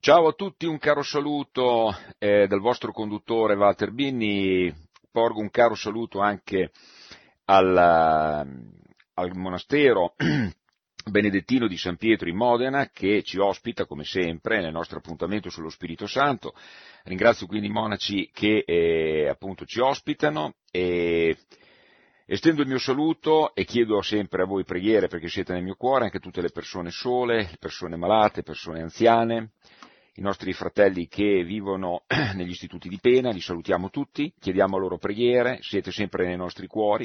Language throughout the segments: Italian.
Ciao a tutti, un caro saluto dal vostro conduttore Walter Binni, porgo un caro saluto anche al monastero benedettino di San Pietro in Modena che ci ospita come sempre nel nostro appuntamento sullo Spirito Santo. Ringrazio quindi i monaci che appunto ci ospitano e estendo il mio saluto e chiedo sempre a voi preghiere perché siete nel mio cuore, anche tutte le persone sole, persone malate, persone anziane, i nostri fratelli che vivono negli istituti di pena, li salutiamo tutti, chiediamo loro preghiere, siete sempre nei nostri cuori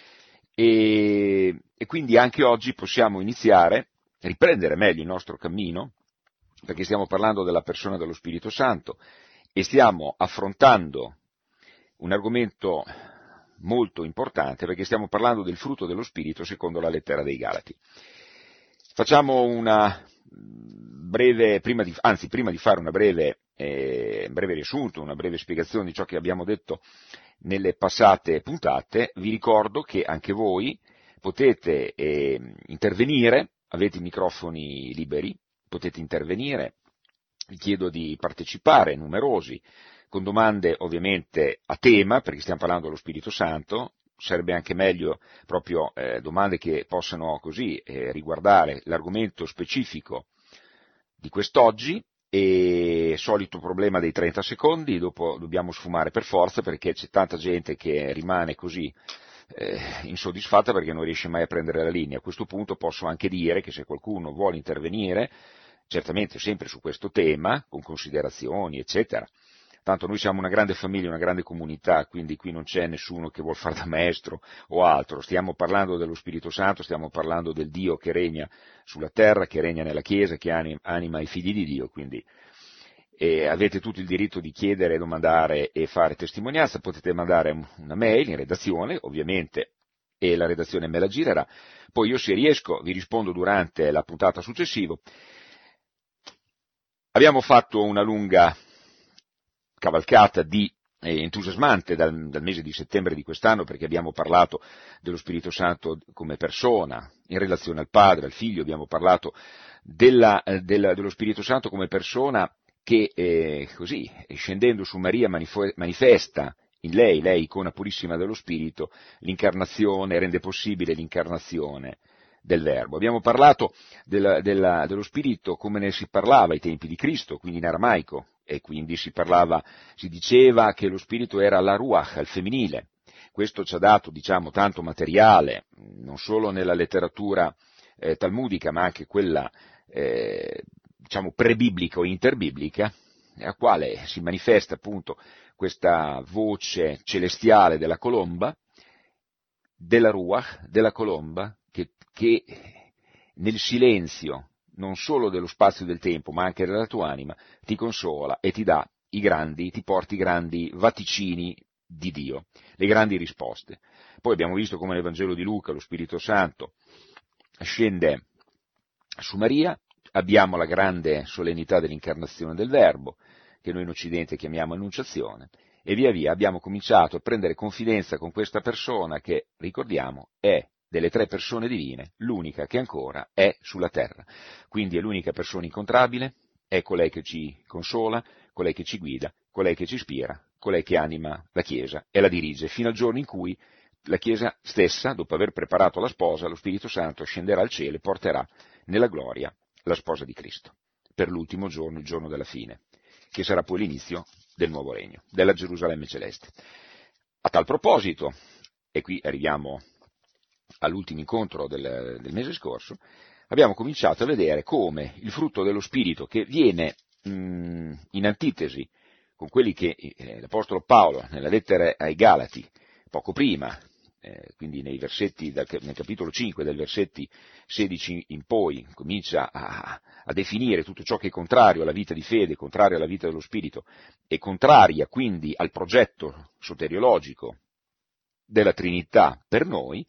e quindi anche oggi possiamo iniziare, riprendere meglio il nostro cammino, perché stiamo parlando della persona dello Spirito Santo e stiamo affrontando un argomento molto importante perché stiamo parlando del frutto dello Spirito secondo la lettera dei Galati. Facciamo una breve, prima di fare un breve riassunto, una breve spiegazione di ciò che abbiamo detto nelle passate puntate, vi ricordo che anche voi potete intervenire, avete i microfoni liberi, potete intervenire, vi chiedo di partecipare, numerosi, con domande ovviamente a tema, perché stiamo parlando dello Spirito Santo, sarebbe anche meglio proprio domande che possano così riguardare l'argomento specifico di quest'oggi, e solito problema dei 30 secondi, dopo dobbiamo sfumare per forza perché c'è tanta gente che rimane così insoddisfatta perché non riesce mai a prendere la linea. A questo punto posso anche dire che se qualcuno vuole intervenire, certamente sempre su questo tema, con considerazioni, eccetera, tanto noi siamo una grande famiglia, una grande comunità, quindi qui non c'è nessuno che vuol fare da maestro o altro, stiamo parlando dello Spirito Santo, stiamo parlando del Dio che regna sulla terra, che regna nella Chiesa, che anima i figli di Dio, quindi avete tutto il diritto di chiedere, domandare e fare testimonianza, potete mandare una mail in redazione, ovviamente, e la redazione me la girerà, poi io se riesco vi rispondo durante la puntata successiva. Abbiamo fatto una lunga cavalcata entusiasmante dal mese di settembre di quest'anno perché abbiamo parlato dello Spirito Santo come persona in relazione al Padre, al Figlio, abbiamo parlato dello Spirito Santo come persona che così, scendendo su Maria, manifesta in lei icona purissima dello Spirito, l'incarnazione, rende possibile l'incarnazione del Verbo. Abbiamo parlato dello Spirito come ne si parlava ai tempi di Cristo, quindi in aramaico, e quindi si diceva che lo Spirito era la Ruach, al femminile. Questo ci ha dato, tanto materiale, non solo nella letteratura talmudica, ma anche quella, prebiblica o interbiblica, a quale si manifesta appunto questa voce celestiale della colomba, della Ruach, della colomba, che nel silenzio, non solo dello spazio e del tempo, ma anche della tua anima, ti consola e ti porti i grandi vaticini di Dio, le grandi risposte. Poi abbiamo visto come nel Vangelo di Luca lo Spirito Santo scende su Maria, abbiamo la grande solennità dell'incarnazione del Verbo, che noi in Occidente chiamiamo Annunciazione, e via via abbiamo cominciato a prendere confidenza con questa persona che, ricordiamo, è delle tre persone divine, l'unica che ancora è sulla terra. Quindi è l'unica persona incontrabile, è colei che ci consola, colei che ci guida, colei che ci ispira, colei che anima la Chiesa e la dirige, fino al giorno in cui la Chiesa stessa, dopo aver preparato la sposa, lo Spirito Santo scenderà al cielo e porterà nella gloria la sposa di Cristo, per l'ultimo giorno, il giorno della fine, che sarà poi l'inizio del nuovo regno, della Gerusalemme celeste. A tal proposito, e qui arriviamo all'ultimo incontro del mese scorso, abbiamo cominciato a vedere come il frutto dello Spirito, che viene in antitesi con quelli che l'Apostolo Paolo nella lettera ai Galati, poco prima, quindi nel capitolo 5, dai versetti 16 in poi, comincia a definire tutto ciò che è contrario alla vita di fede, contrario alla vita dello Spirito, e contraria quindi al progetto soteriologico della Trinità per noi.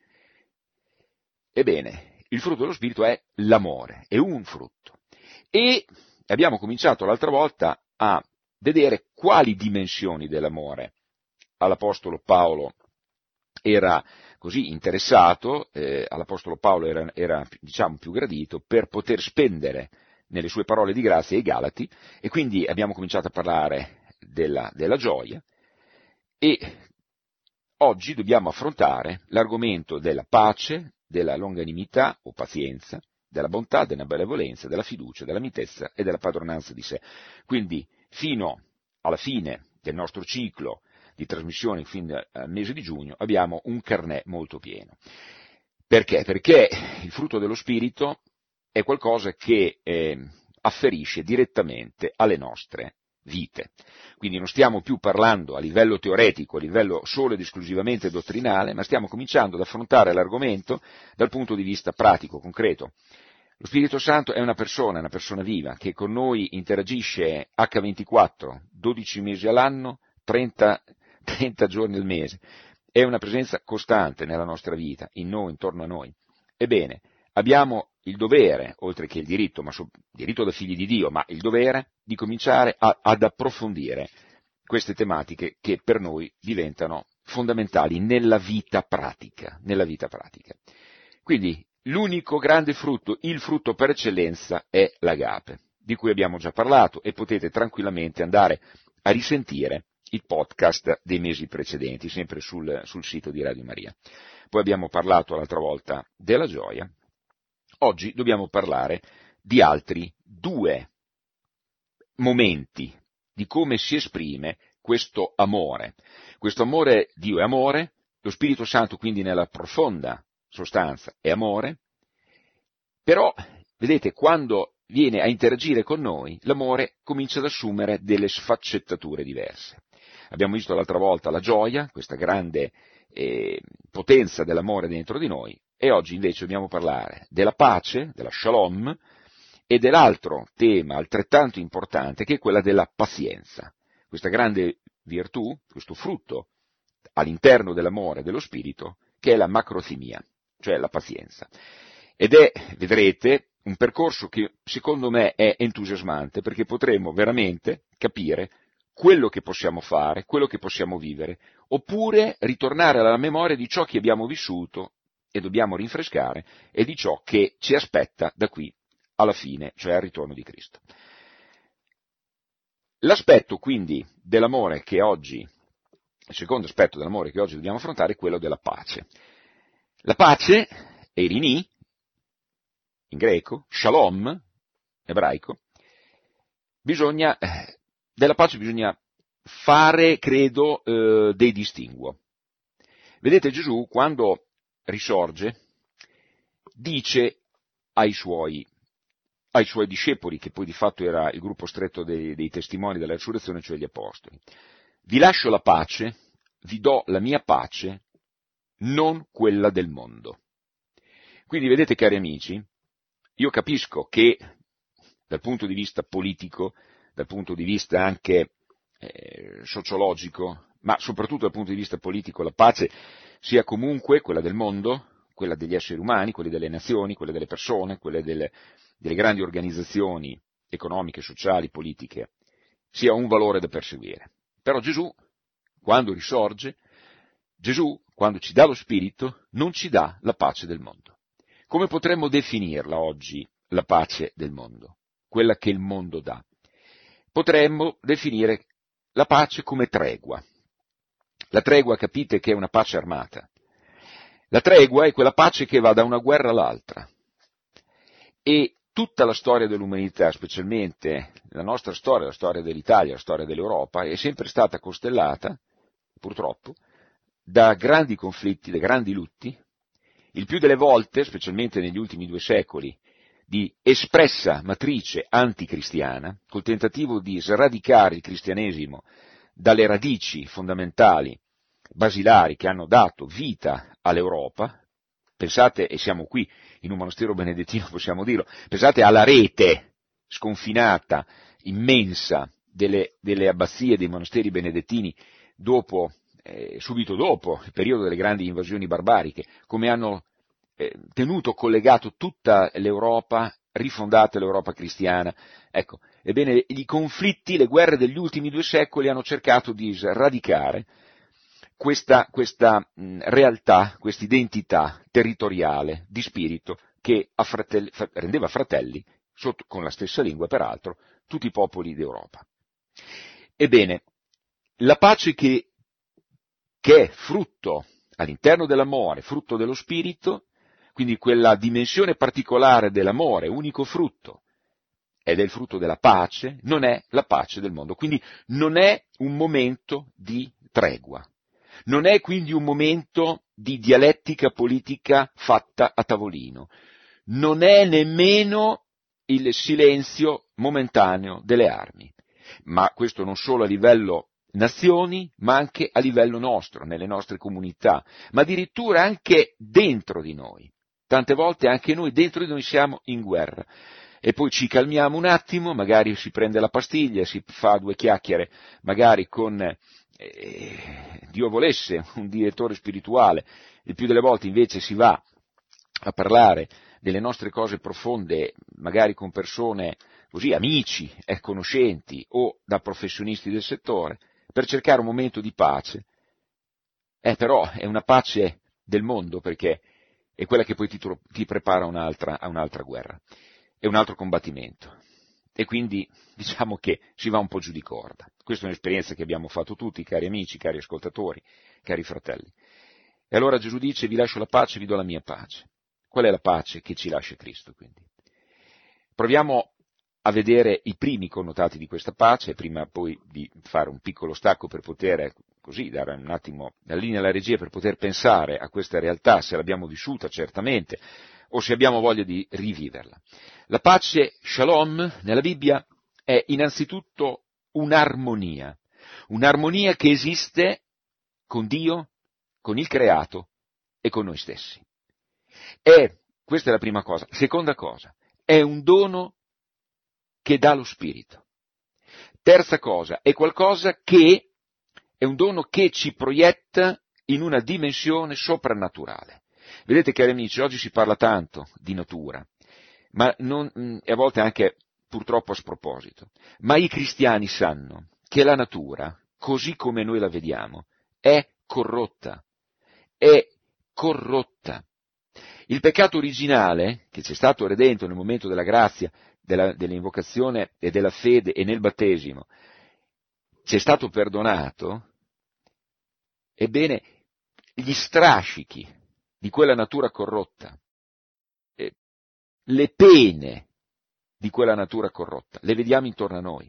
Ebbene, il frutto dello Spirito è l'amore, è un frutto. E abbiamo cominciato l'altra volta a vedere quali dimensioni dell'amore all'Apostolo Paolo era così interessato, all'Apostolo Paolo era più gradito per poter spendere nelle sue parole di grazia ai Galati, e quindi abbiamo cominciato a parlare della gioia, e oggi dobbiamo affrontare l'argomento della pace, della longanimità o pazienza, della bontà, della benevolenza, della fiducia, della mitezza e della padronanza di sé. Quindi fino alla fine del nostro ciclo di trasmissione, fin al mese di giugno, abbiamo un carnet molto pieno. Perché? Perché il frutto dello Spirito è qualcosa che afferisce direttamente alle nostre vite. Quindi non stiamo più parlando a livello teoretico, a livello solo ed esclusivamente dottrinale, ma stiamo cominciando ad affrontare l'argomento dal punto di vista pratico, concreto. Lo Spirito Santo è una persona viva, che con noi interagisce H24, 12 mesi all'anno, 30 giorni al mese. È una presenza costante nella nostra vita, in noi, intorno a noi. Ebbene, abbiamo il dovere, oltre che il diritto, diritto da figli di Dio, ma il dovere di cominciare ad approfondire queste tematiche che per noi diventano fondamentali nella vita pratica. Quindi l'unico grande frutto, il frutto per eccellenza, è l'agape, di cui abbiamo già parlato, e potete tranquillamente andare a risentire il podcast dei mesi precedenti, sempre sul sito di Radio Maria. Poi abbiamo parlato l'altra volta della gioia. Oggi dobbiamo parlare di altri due momenti di come si esprime questo amore. Questo amore, Dio è amore, lo Spirito Santo quindi nella profonda sostanza è amore, però, vedete, quando viene a interagire con noi, l'amore comincia ad assumere delle sfaccettature diverse. Abbiamo visto l'altra volta la gioia, questa grande potenza dell'amore dentro di noi, e oggi invece dobbiamo parlare della pace, della shalom, e dell'altro tema altrettanto importante, che è quella della pazienza, questa grande virtù, questo frutto all'interno dell'amore dello Spirito, che è la macrothimia, cioè la pazienza. Ed è, vedrete, un percorso che secondo me è entusiasmante, perché potremo veramente capire quello che possiamo fare, quello che possiamo vivere, oppure ritornare alla memoria di ciò che abbiamo vissuto e dobbiamo rinfrescare, e di ciò che ci aspetta da qui alla fine, cioè al ritorno di Cristo. L'aspetto quindi dell'amore che oggi, il secondo aspetto dell'amore che oggi dobbiamo affrontare è quello della pace. La pace, eirini, in greco, shalom, ebraico, della pace bisogna fare, credo, dei distinguo. Vedete, Gesù, quando risorge, dice ai suoi discepoli, che poi di fatto era il gruppo stretto dei testimoni della resurrezione, cioè gli apostoli: vi lascio la pace, vi do la mia pace, non quella del mondo. Quindi vedete, cari amici, io capisco che dal punto di vista politico, dal punto di vista anche sociologico, ma soprattutto dal punto di vista politico, la pace sia comunque quella del mondo, quella degli esseri umani, quelle delle nazioni, quelle delle persone, quelle delle grandi organizzazioni economiche, sociali, politiche, sia un valore da perseguire. Però Gesù, quando risorge, Gesù, quando ci dà lo Spirito, non ci dà la pace del mondo. Come potremmo definirla oggi, la pace del mondo? Quella che il mondo dà. Potremmo definire la pace come tregua. La tregua, capite, che è una pace armata. La tregua è quella pace che va da una guerra all'altra. E tutta la storia dell'umanità, specialmente la nostra storia, la storia dell'Italia, la storia dell'Europa, è sempre stata costellata, purtroppo, da grandi conflitti, da grandi lutti, il più delle volte, specialmente negli ultimi 2 secoli, di espressa matrice anticristiana, col tentativo di sradicare il cristianesimo dalle radici fondamentali, basilari, che hanno dato vita all'Europa. Pensate, e siamo qui in un monastero benedettino, possiamo dirlo, pensate alla rete sconfinata, immensa, delle abbazie, dei monasteri benedettini subito dopo il periodo delle grandi invasioni barbariche, come hanno tenuto collegato tutta l'Europa, rifondata l'Europa cristiana. Ecco, ebbene, i conflitti, le guerre degli ultimi 2 secoli hanno cercato di sradicare questa realtà, questa identità territoriale di spirito che rendeva fratelli con la stessa lingua peraltro, tutti i popoli d'Europa. Ebbene, la pace che è frutto all'interno dell'amore, frutto dello spirito, quindi quella dimensione particolare dell'amore, unico frutto, ed è il frutto della pace, non è la pace del mondo. Quindi non è un momento di tregua, non è quindi un momento di dialettica politica fatta a tavolino, non è nemmeno il silenzio momentaneo delle armi, ma questo non solo a livello nazioni, ma anche a livello nostro, nelle nostre comunità, ma addirittura anche dentro di noi. Tante volte anche noi dentro di noi siamo in guerra. E poi ci calmiamo un attimo, magari si prende la pastiglia, si fa due chiacchiere, magari con, Dio volesse, un direttore spirituale, il più delle volte invece si va a parlare delle nostre cose profonde, magari con persone così, amici, conoscenti o da professionisti del settore, per cercare un momento di pace. Però è una pace del mondo, perché è quella che poi ti prepara a un'altra guerra. È un altro combattimento, e quindi diciamo che si va un po' giù di corda. Questa è un'esperienza che abbiamo fatto tutti, cari amici, cari ascoltatori, cari fratelli. E allora Gesù dice: vi lascio la pace, vi do la mia pace. Qual è la pace che ci lascia Cristo, quindi? Proviamo a vedere i primi connotati di questa pace, prima poi di fare un piccolo stacco per poter così dare un attimo la linea alla regia, per poter pensare a questa realtà, se l'abbiamo vissuta certamente, o se abbiamo voglia di riviverla. La pace Shalom nella Bibbia è innanzitutto un'armonia che esiste con Dio, con il creato e con noi stessi. Questa è la prima cosa. Seconda cosa, è un dono che dà lo Spirito. Terza cosa, è un dono che ci proietta in una dimensione soprannaturale. Vedete, cari amici, oggi si parla tanto di natura, ma e a volte anche purtroppo a sproposito, ma i cristiani sanno che la natura, così come noi la vediamo, è corrotta. Il peccato originale, che ci è stato redento nel momento della grazia, dell'invocazione e della fede e nel battesimo, ci è stato perdonato, ebbene, gli strascichi di quella natura corrotta, le pene di quella natura corrotta, le vediamo intorno a noi.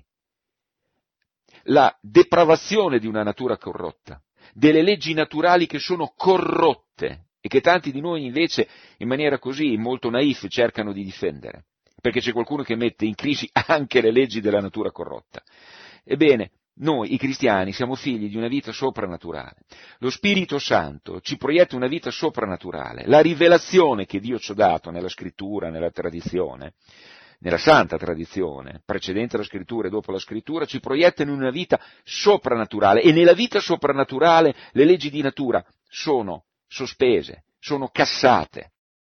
La depravazione di una natura corrotta, delle leggi naturali che sono corrotte e che tanti di noi invece in maniera così molto naif cercano di difendere, perché c'è qualcuno che mette in crisi anche le leggi della natura corrotta. Ebbene, noi, i cristiani, siamo figli di una vita soprannaturale. Lo Spirito Santo ci proietta una vita soprannaturale. La rivelazione che Dio ci ha dato nella Scrittura, nella tradizione, nella santa tradizione, precedente alla Scrittura e dopo la Scrittura, ci proietta in una vita soprannaturale. E nella vita soprannaturale le leggi di natura sono sospese, sono cassate.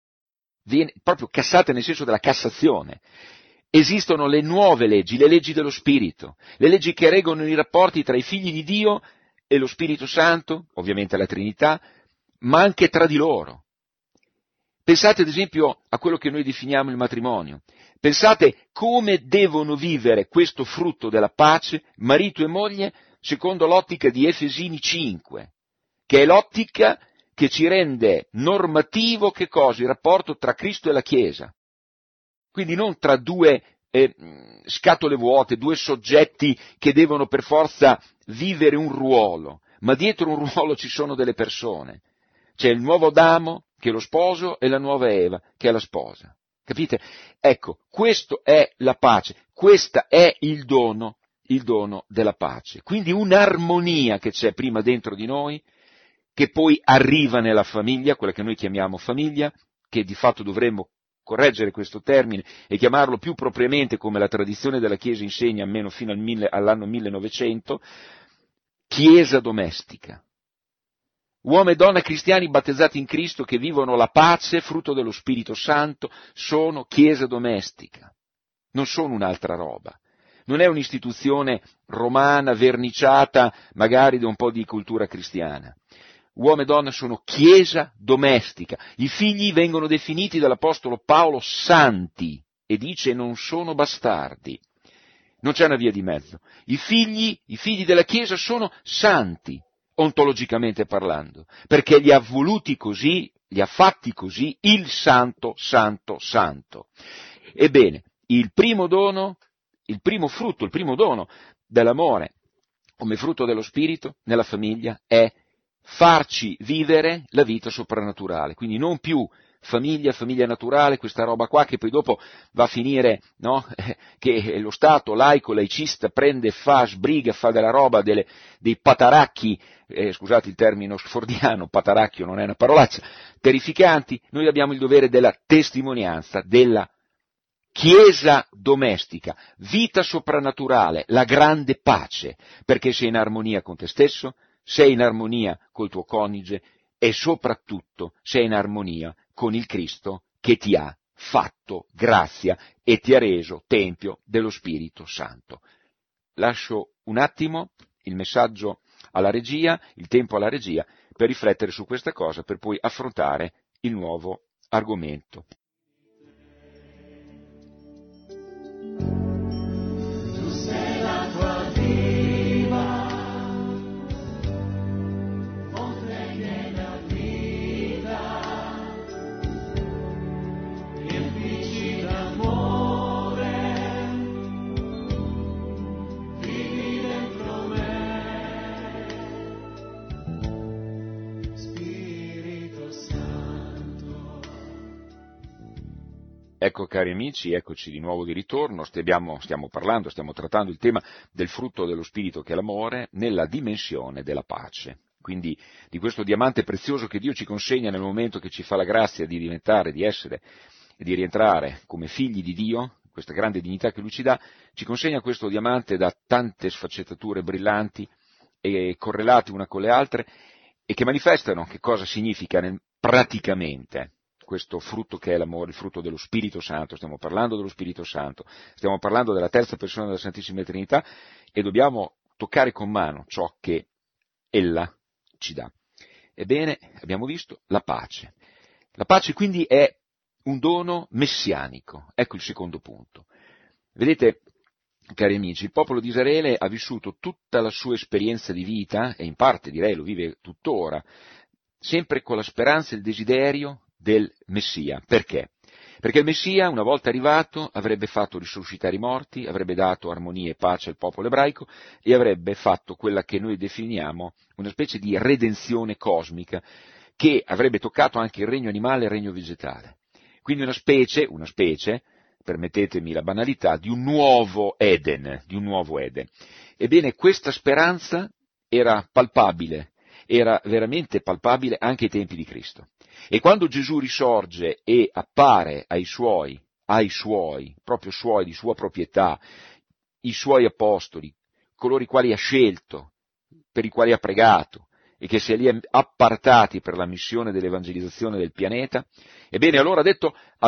Proprio cassate nel senso della cassazione. Esistono le nuove leggi, le leggi dello Spirito, le leggi che regolano i rapporti tra i figli di Dio e lo Spirito Santo, ovviamente la Trinità, ma anche tra di loro. Pensate ad esempio a quello che noi definiamo il matrimonio. Pensate come devono vivere questo frutto della pace, marito e moglie, secondo l'ottica di Efesini 5, che è l'ottica che ci rende normativo che cosa? Il rapporto tra Cristo e la Chiesa. Quindi non tra due scatole vuote, due soggetti che devono per forza vivere un ruolo, ma dietro un ruolo ci sono delle persone. C'è il nuovo Adamo, che è lo sposo, e la nuova Eva, che è la sposa. Capite? Ecco, questo è la pace, questo è il dono della pace. Quindi un'armonia che c'è prima dentro di noi, che poi arriva nella famiglia, quella che noi chiamiamo famiglia, che di fatto dovremmo correggere questo termine e chiamarlo più propriamente, come la tradizione della Chiesa insegna, almeno fino all'anno 1900, Chiesa domestica. Uomo e donna cristiani battezzati in Cristo che vivono la pace, frutto dello Spirito Santo, sono Chiesa domestica, non sono un'altra roba. Non è un'istituzione romana, verniciata, magari da un po' di cultura cristiana. Uomo e donna sono Chiesa domestica. I figli vengono definiti dall'Apostolo Paolo santi, e dice non sono bastardi. Non c'è una via di mezzo. I figli della Chiesa sono santi, ontologicamente parlando, perché li ha voluti così, li ha fatti così il Santo, Santo, Santo. Ebbene, il primo dono, il primo frutto, il primo dono dell'amore come frutto dello Spirito nella famiglia è farci vivere la vita soprannaturale, quindi non più famiglia naturale, questa roba qua che poi dopo va a finire, no? Che lo Stato laico, laicista prende e sbriga, fa della roba dei pataracchi, scusate il termine sfordiano, pataracchio non è una parolaccia, terrificanti. Noi abbiamo il dovere della testimonianza, della Chiesa domestica, vita soprannaturale, la grande pace, perché sei in armonia con te stesso, sei in armonia col tuo coniuge e soprattutto sei in armonia con il Cristo che ti ha fatto grazia e ti ha reso tempio dello Spirito Santo. Lascio un attimo il messaggio alla regia, il tempo alla regia, per riflettere su questa cosa, per poi affrontare il nuovo argomento. Ecco cari amici, eccoci di nuovo di ritorno, stiamo trattando il tema del frutto dello Spirito che è l'amore nella dimensione della pace. Quindi di questo diamante prezioso che Dio ci consegna nel momento che ci fa la grazia di diventare, di essere e di rientrare come figli di Dio, questa grande dignità che Lui ci dà, ci consegna questo diamante da tante sfaccettature brillanti e correlate una con le altre e che manifestano che cosa significa praticamente questo frutto che è l'amore, il frutto dello Spirito Santo. Stiamo parlando dello Spirito Santo, stiamo parlando della terza persona della Santissima Trinità e dobbiamo toccare con mano ciò che ella ci dà. Ebbene, abbiamo visto la pace. La pace quindi è un dono messianico. Ecco il secondo punto. Vedete, cari amici, il popolo di Israele ha vissuto tutta la sua esperienza di vita, e in parte direi lo vive tuttora, sempre con la speranza e il desiderio del Messia. Perché? Perché il Messia, una volta arrivato, avrebbe fatto risuscitare i morti, avrebbe dato armonia e pace al popolo ebraico e avrebbe fatto quella che noi definiamo una specie di redenzione cosmica, che avrebbe toccato anche il regno animale e il regno vegetale. Quindi una specie, permettetemi la banalità, di un nuovo Eden. Ebbene, questa speranza era palpabile, era veramente palpabile anche ai tempi di Cristo. E quando Gesù risorge e appare ai suoi, proprio suoi, di sua proprietà, i suoi apostoli, coloro i quali ha scelto, per i quali ha pregato, e che si è lì appartati per la missione dell'evangelizzazione del pianeta, ebbene allora ha detto, a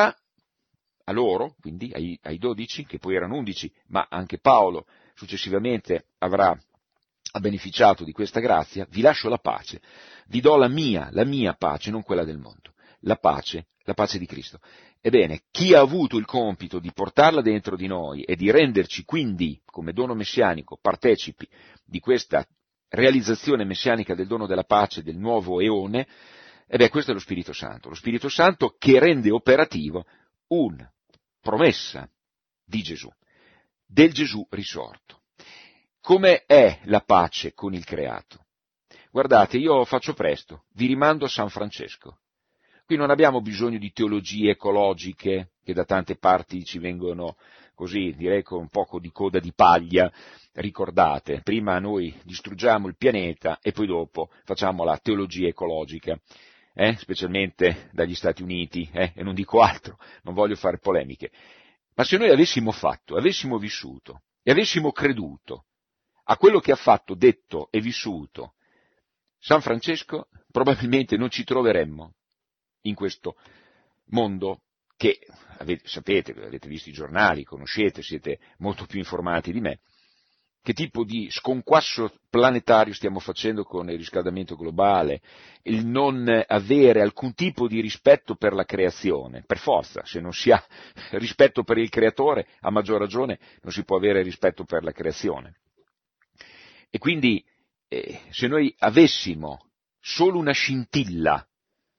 loro, quindi ai 12, che poi erano 11, ma anche Paolo successivamente ha beneficiato di questa grazia, vi lascio la pace, vi do la mia pace, non quella del mondo, la pace di Cristo. Ebbene, chi ha avuto il compito di portarla dentro di noi e di renderci quindi, come dono messianico, partecipi di questa realizzazione messianica del dono della pace, del nuovo eone, questo è lo Spirito Santo che rende operativo una promessa di Gesù, del Gesù risorto. Come è la pace con il creato? Guardate, io faccio presto, vi rimando a San Francesco. Qui non abbiamo bisogno di teologie ecologiche che da tante parti ci vengono così, direi con un poco di coda di paglia, ricordate, prima noi distruggiamo il pianeta e poi dopo facciamo la teologia ecologica, specialmente dagli Stati Uniti, e non dico altro, non voglio fare polemiche. Ma se noi avessimo vissuto e avessimo creduto a quello che ha fatto, detto e vissuto San Francesco, probabilmente non ci troveremmo in questo mondo che, sapete, avete visto i giornali, conoscete, siete molto più informati di me, che tipo di sconquasso planetario stiamo facendo con il riscaldamento globale, il non avere alcun tipo di rispetto per la creazione, per forza, se non si ha rispetto per il creatore, a maggior ragione non si può avere rispetto per la creazione. E quindi se noi avessimo solo una scintilla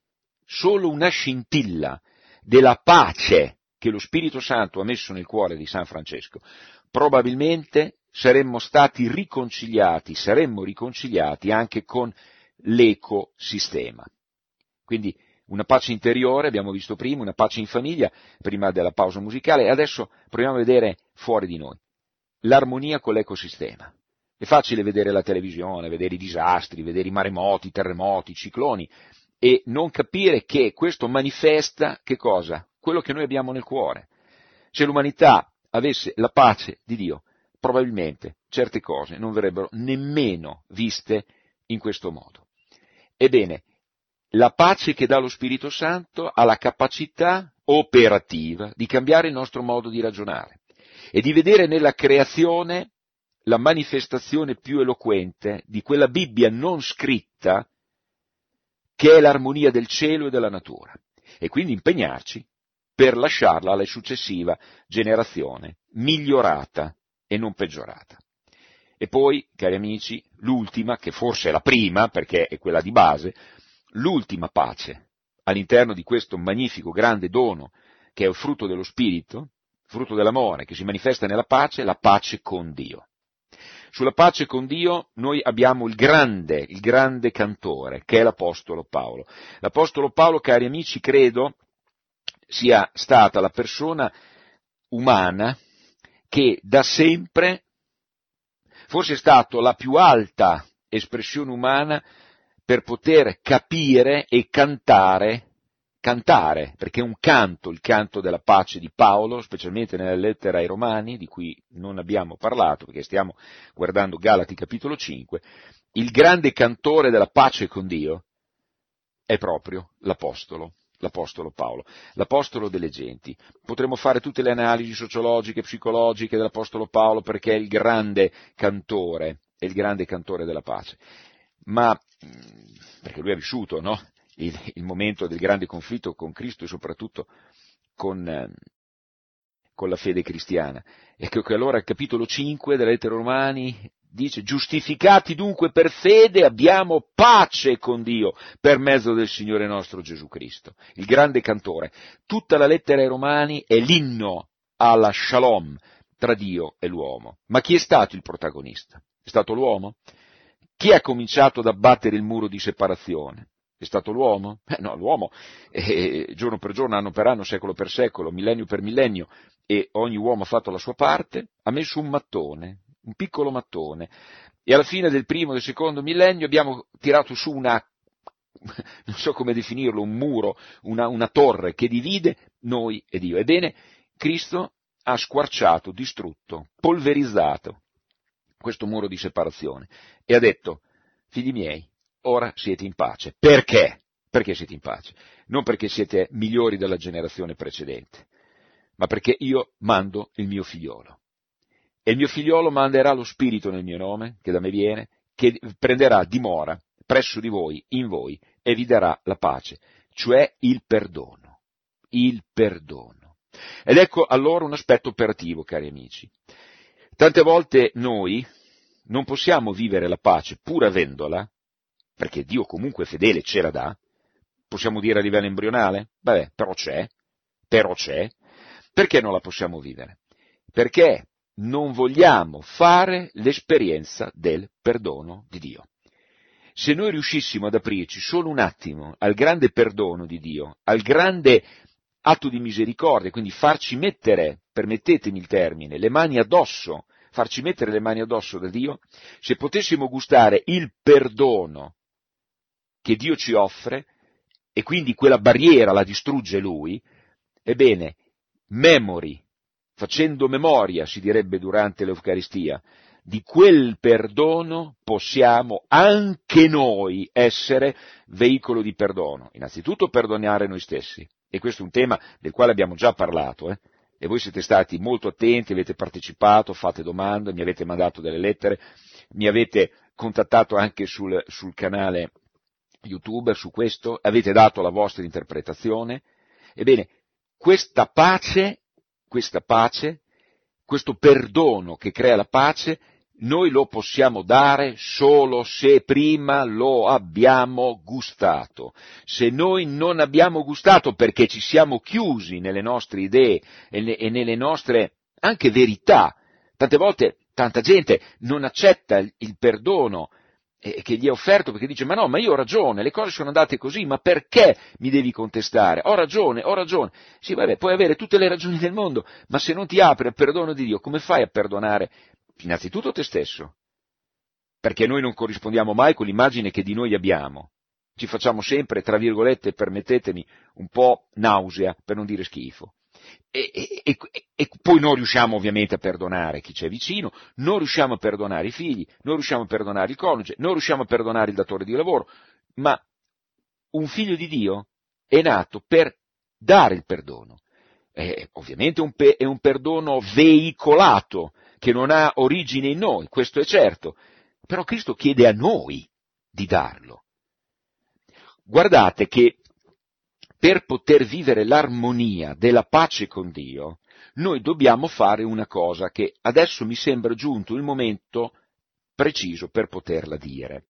della pace che lo Spirito Santo ha messo nel cuore di San Francesco, probabilmente saremmo riconciliati anche con l'ecosistema. Quindi una pace interiore, abbiamo visto prima, una pace in famiglia, prima della pausa musicale, e adesso proviamo a vedere fuori di noi l'armonia con l'ecosistema. È facile vedere la televisione, vedere i disastri, vedere i maremoti, i terremoti, i cicloni, e non capire che questo manifesta che cosa? Quello che noi abbiamo nel cuore. Se l'umanità avesse la pace di Dio, probabilmente certe cose non verrebbero nemmeno viste in questo modo. Ebbene, la pace che dà lo Spirito Santo ha la capacità operativa di cambiare il nostro modo di ragionare e di vedere nella creazione la manifestazione più eloquente di quella Bibbia non scritta che è l'armonia del cielo e della natura, e quindi impegnarci per lasciarla alla successiva generazione migliorata e non peggiorata. E poi, cari amici, l'ultima, che forse è la prima, perché è quella di base, l'ultima pace all'interno di questo magnifico grande dono che è il frutto dello Spirito, frutto dell'amore, che si manifesta nella pace, la pace con Dio. Sulla pace con Dio noi abbiamo il grande cantore, che è l'Apostolo Paolo. L'Apostolo Paolo, cari amici, credo sia stata la persona umana che da sempre, forse è stata la più alta espressione umana per poter capire e cantare, perché è un canto, il canto della pace di Paolo, specialmente nella lettera ai Romani, di cui non abbiamo parlato, perché stiamo guardando Galati capitolo 5, il grande cantore della pace con Dio è proprio l'Apostolo Paolo, l'Apostolo delle genti. Potremmo fare tutte le analisi sociologiche, psicologiche dell'Apostolo Paolo perché è il grande cantore della pace, ma perché lui ha vissuto, no? Il momento del grande conflitto con Cristo e soprattutto con la fede cristiana. Ecco che allora il capitolo 5 della lettera ai Romani dice: giustificati dunque per fede abbiamo pace con Dio per mezzo del Signore nostro Gesù Cristo. Il grande cantore. Tutta la lettera ai Romani è l'inno alla shalom tra Dio e l'uomo. Ma chi è stato il protagonista? È stato l'uomo? Chi ha cominciato ad abbattere il muro di separazione? È stato l'uomo? No, l'uomo giorno per giorno, anno per anno, secolo per secolo, millennio per millennio, e ogni uomo ha fatto la sua parte, ha messo un mattone, un piccolo mattone, e alla fine del primo e del secondo millennio abbiamo tirato su non so come definirlo, un muro, una torre che divide noi e Dio. Ebbene, Cristo ha squarciato, distrutto, polverizzato questo muro di separazione e ha detto: figli miei, ora siete in pace. Perché? Perché siete in pace? Non perché siete migliori della generazione precedente, ma perché io mando il mio figliolo. E il mio figliolo manderà lo Spirito nel mio nome, che da me viene, che prenderà dimora presso di voi, in voi, e vi darà la pace, cioè il perdono. Il perdono. Ed ecco allora un aspetto operativo, cari amici. Tante volte noi non possiamo vivere la pace pur avendola, perché Dio comunque fedele ce la dà, possiamo dire a livello embrionale? Vabbè, però c'è. Perché non la possiamo vivere? Perché non vogliamo fare l'esperienza del perdono di Dio. Se noi riuscissimo ad aprirci solo un attimo al grande perdono di Dio, al grande atto di misericordia, quindi farci mettere, permettetemi il termine, le mani addosso, farci mettere le mani addosso da Dio, se potessimo gustare il perdono che Dio ci offre, e quindi quella barriera la distrugge Lui, ebbene, facendo memoria, si direbbe durante l'Eucaristia, di quel perdono possiamo anche noi essere veicolo di perdono. Innanzitutto perdonare noi stessi, e questo è un tema del quale abbiamo già parlato, e voi siete stati molto attenti, avete partecipato, fate domande, mi avete mandato delle lettere, mi avete contattato anche sul canale YouTube su questo, avete dato la vostra interpretazione. Ebbene, questa pace, questo perdono che crea la pace, noi lo possiamo dare solo se prima lo abbiamo gustato. Se noi non abbiamo gustato perché ci siamo chiusi nelle nostre idee e nelle nostre anche verità, tante volte tanta gente non accetta il perdono che gli è offerto perché dice ma io ho ragione, le cose sono andate così, ma perché mi devi contestare? Ho ragione. Sì, vabbè, puoi avere tutte le ragioni del mondo, ma se non ti apri al perdono di Dio, come fai a perdonare innanzitutto te stesso? Perché noi non corrispondiamo mai con l'immagine che di noi abbiamo. Ci facciamo sempre, tra virgolette, permettetemi, un po' nausea, per non dire schifo. E poi non riusciamo ovviamente a perdonare chi c'è vicino, non riusciamo a perdonare i figli, non riusciamo a perdonare il coniuge, non riusciamo a perdonare il datore di lavoro, ma un figlio di Dio è nato per dare il perdono. Ovviamente è un perdono veicolato, che non ha origine in noi, questo è certo, però Cristo chiede a noi di darlo. Guardate che per poter vivere l'armonia della pace con Dio, noi dobbiamo fare una cosa che adesso mi sembra giunto il momento preciso per poterla dire.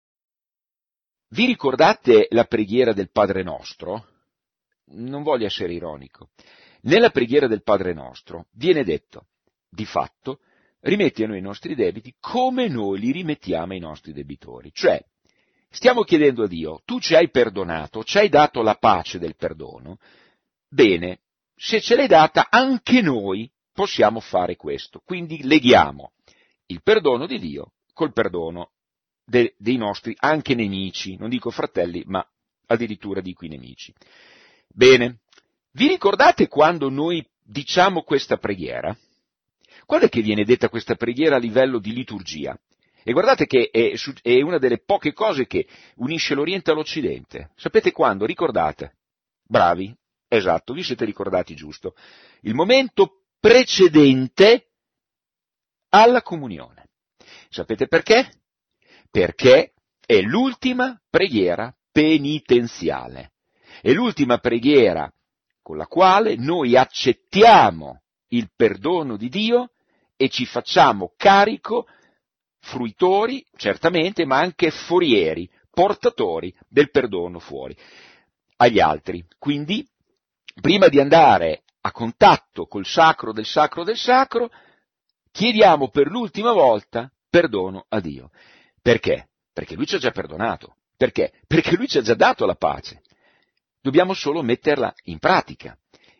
Vi ricordate la preghiera del Padre Nostro? Non voglio essere ironico. Nella preghiera del Padre Nostro viene detto, di fatto, rimetti a noi i nostri debiti come noi li rimettiamo ai nostri debitori. Cioè, stiamo chiedendo a Dio, tu ci hai perdonato, ci hai dato la pace del perdono, bene, se ce l'hai data anche noi possiamo fare questo. Quindi leghiamo il perdono di Dio col perdono dei nostri anche nemici, non dico fratelli, ma addirittura dico i nemici. Bene, vi ricordate quando noi diciamo questa preghiera? Quando è che viene detta questa preghiera a livello di liturgia? E guardate che è una delle poche cose che unisce l'Oriente all'Occidente. Sapete quando? Ricordate? Bravi, esatto, vi siete ricordati giusto. Il momento precedente alla comunione. Sapete perché? Perché è l'ultima preghiera penitenziale. È l'ultima preghiera con la quale noi accettiamo il perdono di Dio e ci facciamo carico, fruitori, certamente, ma anche forieri, portatori del perdono fuori agli altri. Quindi, prima di andare a contatto col sacro del sacro del sacro, chiediamo per l'ultima volta perdono a Dio. Perché? Perché Lui ci ha già perdonato. Perché? Perché Lui ci ha già dato la pace. Dobbiamo solo metterla in pratica.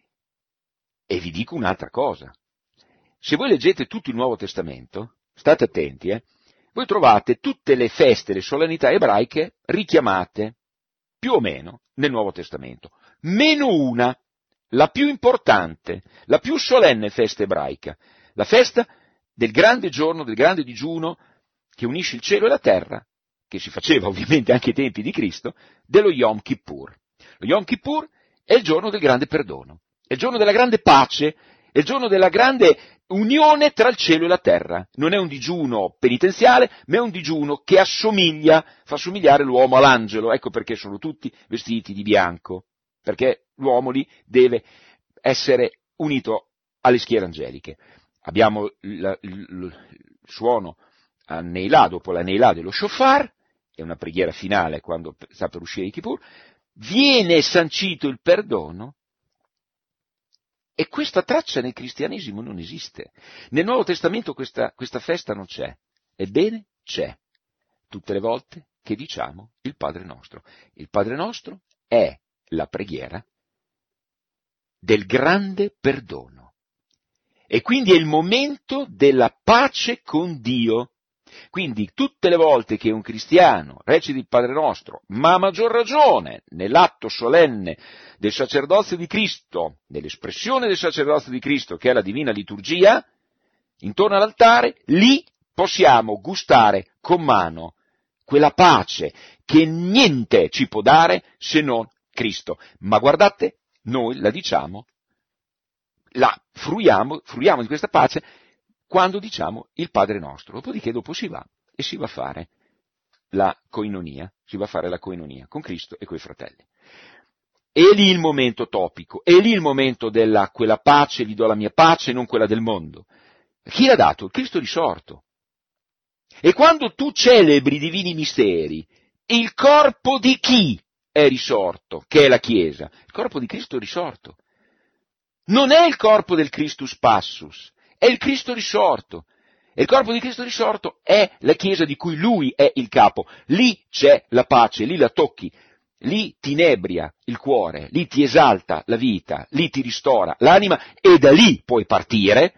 E vi dico un'altra cosa. Se voi leggete tutto il Nuovo Testamento, state attenti, voi trovate tutte le feste, le solennità ebraiche richiamate, più o meno, nel Nuovo Testamento. Meno una, la più importante, la più solenne festa ebraica, la festa del grande giorno, del grande digiuno, che unisce il cielo e la terra, che si faceva ovviamente anche ai tempi di Cristo, dello Yom Kippur. Lo Yom Kippur è il giorno del grande perdono, è il giorno della grande pace, è il giorno della grande unione tra il cielo e la terra. Non è un digiuno penitenziale, ma è un digiuno che fa somigliare l'uomo all'angelo. Ecco perché sono tutti vestiti di bianco, perché l'uomo lì deve essere unito alle schiere angeliche. Abbiamo il suono a Neilà, dopo la Neilà dello shofar, è una preghiera finale quando sta per uscire il Kippur, viene sancito il perdono. E questa traccia nel cristianesimo non esiste. Nel Nuovo Testamento questa festa non c'è. Ebbene, c'è. Tutte le volte che diciamo il Padre Nostro. Il Padre Nostro è la preghiera del grande perdono. E quindi è il momento della pace con Dio. Quindi tutte le volte che un cristiano recita il Padre Nostro, ma a maggior ragione nell'atto solenne del sacerdozio di Cristo, nell'espressione del sacerdozio di Cristo che è la divina liturgia, intorno all'altare, lì possiamo gustare con mano quella pace che niente ci può dare se non Cristo. Ma guardate, noi la diciamo fruiamo di questa pace quando diciamo il Padre nostro. Dopodiché dopo si va e si va a fare la coinonia con Cristo e coi fratelli. E lì il momento topico, è lì il momento della quella pace, vi do la mia pace, non quella del mondo. Chi l'ha dato? Il Cristo risorto. E quando tu celebri i divini misteri, il corpo di chi è risorto, che è la Chiesa? Il corpo di Cristo risorto. Non è il corpo del Christus Passus, è il Cristo risorto. E il corpo di Cristo risorto è la Chiesa di cui Lui è il capo. Lì c'è la pace, lì la tocchi, lì ti inebria il cuore, lì ti esalta la vita, lì ti ristora l'anima e da lì puoi partire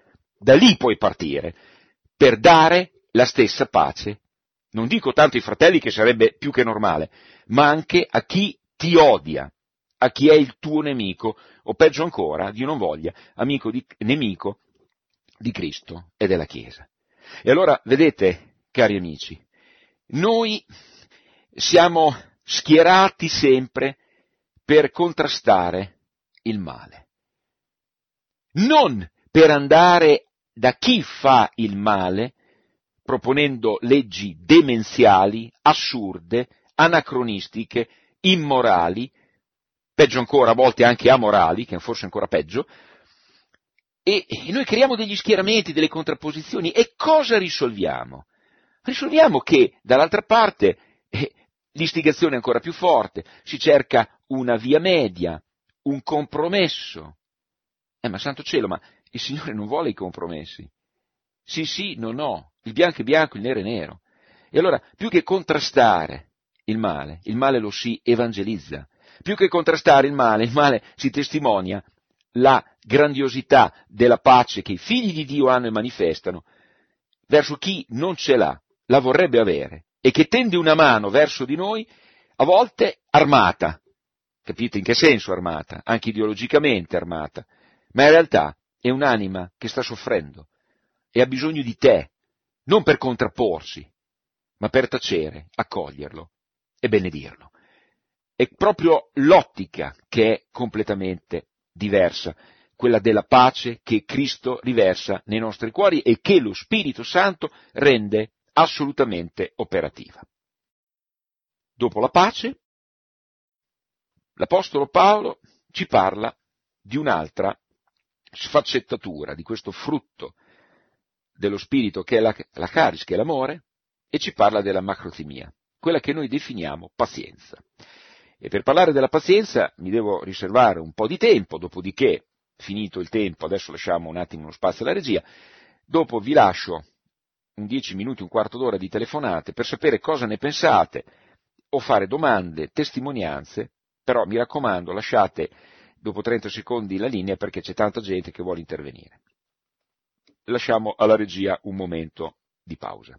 per dare la stessa pace. Non dico tanto ai fratelli, che sarebbe più che normale, ma anche a chi ti odia, a chi è il tuo nemico, o peggio ancora, Dio non voglia, nemico di Cristo e della Chiesa. E allora, vedete, cari amici, noi siamo schierati sempre per contrastare il male, non per andare da chi fa il male, proponendo leggi demenziali, assurde, anacronistiche, immorali, peggio ancora, a volte anche amorali, che è forse ancora peggio, e noi creiamo degli schieramenti, delle contrapposizioni, e cosa risolviamo? Risolviamo che dall'altra parte l'istigazione è ancora più forte, si cerca una via media, un compromesso. Ma santo cielo, ma il Signore non vuole i compromessi. Sì, no, il bianco è bianco, il nero è nero. E allora, più che contrastare il male lo si evangelizza. Più che contrastare il male si testimonia la grandiosità della pace che i figli di Dio hanno e manifestano verso chi non ce l'ha, la vorrebbe avere, e che tende una mano verso di noi, a volte armata. Capite in che senso armata? Anche ideologicamente armata. Ma in realtà è un'anima che sta soffrendo e ha bisogno di te, non per contrapporsi, ma per tacere, accoglierlo e benedirlo. È proprio l'ottica che è completamente diversa, quella della pace che Cristo riversa nei nostri cuori e che lo Spirito Santo rende assolutamente operativa. Dopo la pace, l'Apostolo Paolo ci parla di un'altra sfaccettatura di questo frutto dello Spirito che è la caris, che è l'amore, e ci parla della macrotimia, quella che noi definiamo pazienza. E per parlare della pazienza mi devo riservare un po' di tempo, dopodiché, finito il tempo, adesso lasciamo un attimo uno spazio alla regia, dopo vi lascio un 10 minuti, un quarto d'ora di telefonate per sapere cosa ne pensate, o fare domande, testimonianze, però mi raccomando, lasciate dopo 30 secondi la linea perché c'è tanta gente che vuole intervenire. Lasciamo alla regia un momento di pausa.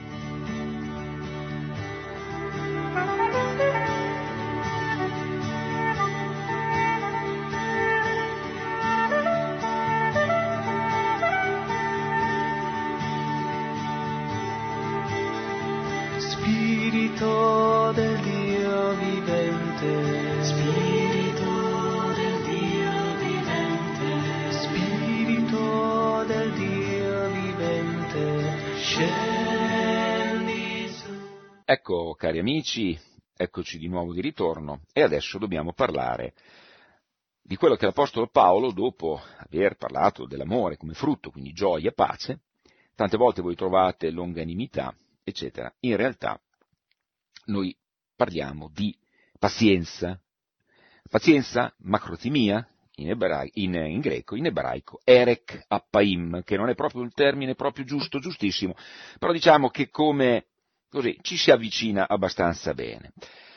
Spirito del Dio vivente, Spirito del Dio vivente, Spirito del Dio vivente, scendi su. Ecco, cari amici, eccoci di nuovo di ritorno e adesso dobbiamo parlare di quello che l'Apostolo Paolo, dopo aver parlato dell'amore come frutto, quindi gioia, pace, tante volte voi trovate longanimità, eccetera. In realtà noi parliamo di pazienza, macrotimia in greco, in ebraico erek appaim, che non è proprio il termine proprio giusto, giustissimo, però diciamo che come così ci si avvicina abbastanza bene.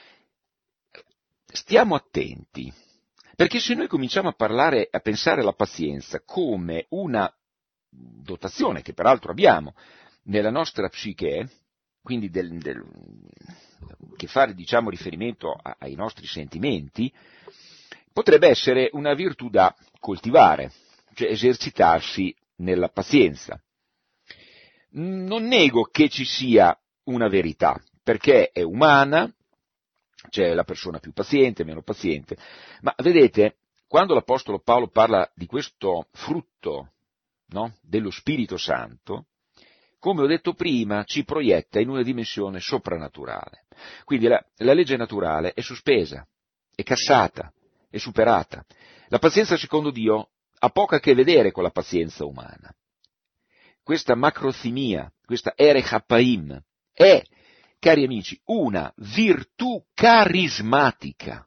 Stiamo attenti, perché se noi cominciamo a pensare alla pazienza come una dotazione che peraltro abbiamo nella nostra psiche, quindi che fare diciamo riferimento ai nostri sentimenti, potrebbe essere una virtù da coltivare, cioè esercitarsi nella pazienza. Non nego che ci sia una verità, perché è umana, c'è la persona più paziente, meno paziente, ma vedete, quando l'Apostolo Paolo parla di questo frutto, no, dello Spirito Santo, come ho detto prima, ci proietta in una dimensione soprannaturale. Quindi la legge naturale è sospesa, è cassata, è superata. La pazienza secondo Dio ha poco a che vedere con la pazienza umana. Questa macrothimia, questa erechapaim, è, cari amici, una virtù carismatica.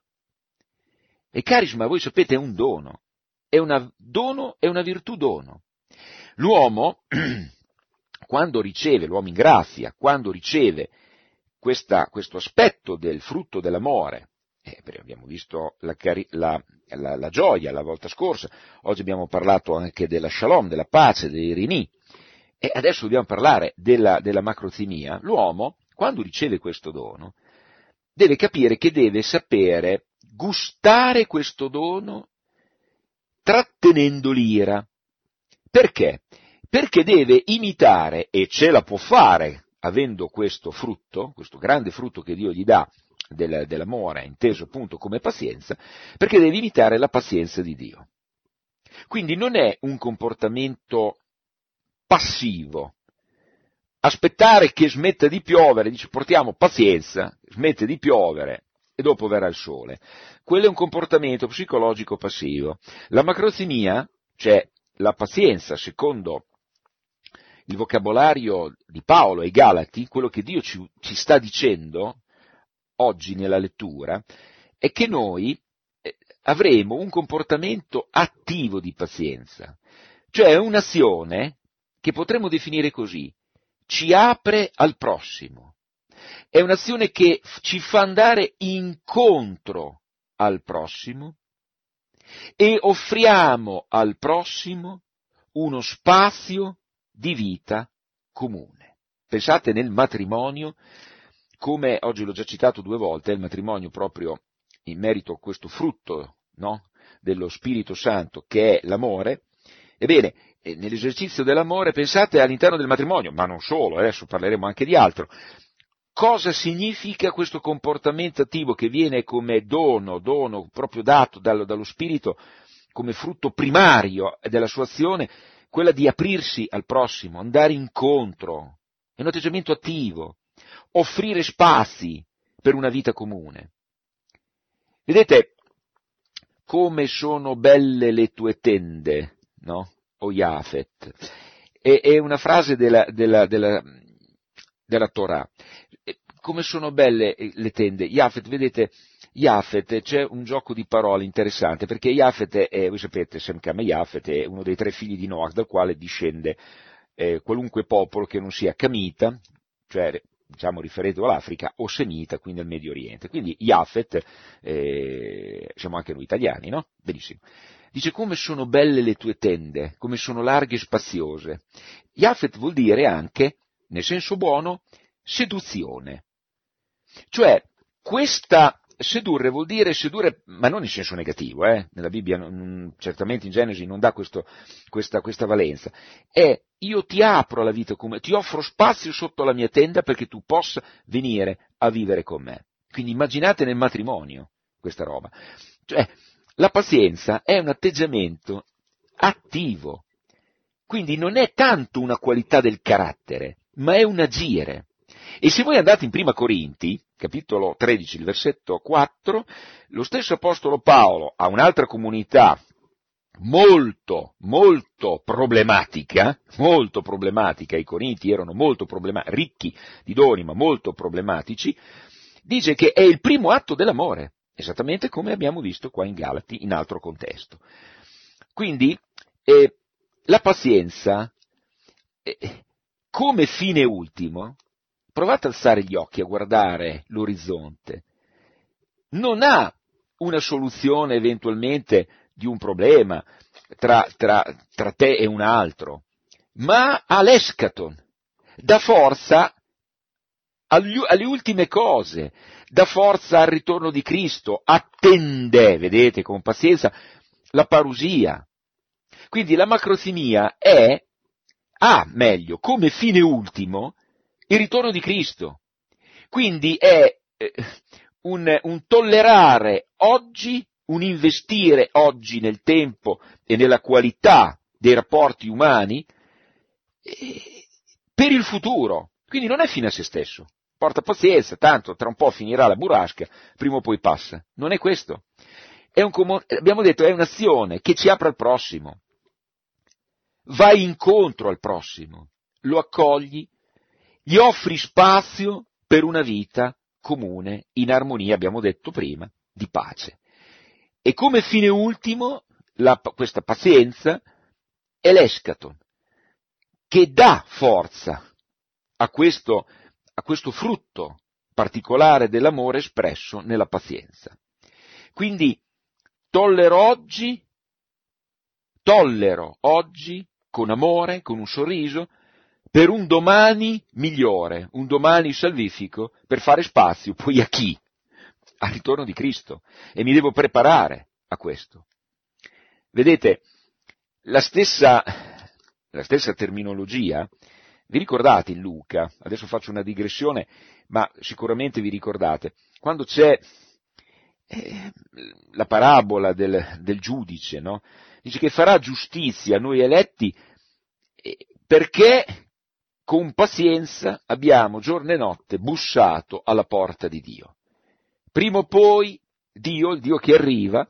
E carisma, voi sapete, è un dono. È una virtù dono. L'uomo, quando riceve, l'uomo in grazia, quando riceve questo aspetto del frutto dell'amore, abbiamo visto la gioia la volta scorsa, oggi abbiamo parlato anche della shalom, della pace, dei rini, e adesso dobbiamo parlare della macrothimia. L'uomo, quando riceve questo dono, deve capire che deve sapere gustare questo dono trattenendo l'ira. Perché? Perché deve imitare, e ce la può fare avendo questo frutto, questo grande frutto che Dio gli dà dell'amore, inteso appunto come pazienza, perché deve imitare la pazienza di Dio. Quindi non è un comportamento passivo. Aspettare che smetta di piovere, dice portiamo pazienza, smette di piovere e dopo verrà il sole. Quello è un comportamento psicologico passivo. La macrothimia, cioè la pazienza secondo il vocabolario di Paolo ai Galati, quello che Dio ci sta dicendo oggi nella lettura, è che noi avremo un comportamento attivo di pazienza, cioè un'azione che potremmo definire così: ci apre al prossimo. È un'azione che ci fa andare incontro al prossimo e offriamo al prossimo uno spazio di vita comune. Pensate nel matrimonio, come oggi l'ho già citato 2 volte, il matrimonio proprio in merito a questo frutto, no, dello Spirito Santo che è l'amore. Ebbene, nell'esercizio dell'amore pensate all'interno del matrimonio, ma non solo, adesso parleremo anche di altro. Cosa significa questo comportamento attivo che viene come dono proprio dato dallo Spirito, come frutto primario della sua azione, quella di aprirsi al prossimo, andare incontro, è un atteggiamento attivo, offrire spazi per una vita comune. Vedete come sono belle le tue tende, no? O Yafet. È una frase della Torah. Come sono belle le tende. Yafet, vedete, Yafet, c'è un gioco di parole interessante, perché Yafet è, voi sapete, Sem Ham Yafet è uno dei 3 figli di Noach, dal quale discende qualunque popolo che non sia Camita, cioè diciamo riferito all'Africa, o Semita, quindi al Medio Oriente. Quindi Yafet, siamo anche noi italiani, no? Benissimo. Dice come sono belle le tue tende, come sono larghe e spaziose. Yafet vuol dire anche, nel senso buono, seduzione. Cioè, sedurre vuol dire sedurre, ma non in senso negativo, nella Bibbia certamente in Genesi non dà questa valenza. È io ti apro la vita come, ti offro spazio sotto la mia tenda perché tu possa venire a vivere con me. Quindi immaginate nel matrimonio questa roba. Cioè, la pazienza è un atteggiamento attivo, quindi non è tanto una qualità del carattere, ma è un agire. E se voi andate in Prima Corinti, capitolo 13, il versetto 4, lo stesso Apostolo Paolo a un'altra comunità molto problematica, i Corinti erano molto problematici, ricchi di doni ma molto problematici, dice che è il primo atto dell'amore, esattamente come abbiamo visto qua in Galati in altro contesto. Quindi la pazienza come fine ultimo, provate ad alzare gli occhi a guardare l'orizzonte, non ha una soluzione eventualmente di un problema tra te e un altro, ma ha l'escaton, dà forza alle ultime cose, dà forza al ritorno di Cristo, attende, vedete, con pazienza, la parusia. Quindi la macrothimia ha come fine ultimo il ritorno di Cristo. Quindi è un tollerare oggi un investire oggi nel tempo e nella qualità dei rapporti umani per il futuro. Quindi non è fine a se stesso. Porta pazienza, tanto tra un po' finirà la burrasca, prima o poi passa. Non è questo. Abbiamo detto, è un'azione che ci apre al prossimo. Vai incontro al prossimo, lo accogli, gli offri spazio per una vita comune, in armonia, abbiamo detto prima, di pace. E come fine ultimo, questa pazienza è l'escaton, che dà forza a questo frutto particolare dell'amore espresso nella pazienza. Quindi tollero oggi con amore, con un sorriso, per un domani migliore, un domani salvifico, per fare spazio poi a chi? Al ritorno di Cristo. E mi devo preparare a questo. Vedete, la stessa terminologia, vi ricordate in Luca, adesso faccio una digressione, ma sicuramente vi ricordate, quando c'è la parabola del giudice, no? Dice che farà giustizia a noi eletti perché con pazienza abbiamo giorno e notte bussato alla porta di Dio. Prima o poi Dio, il Dio che arriva,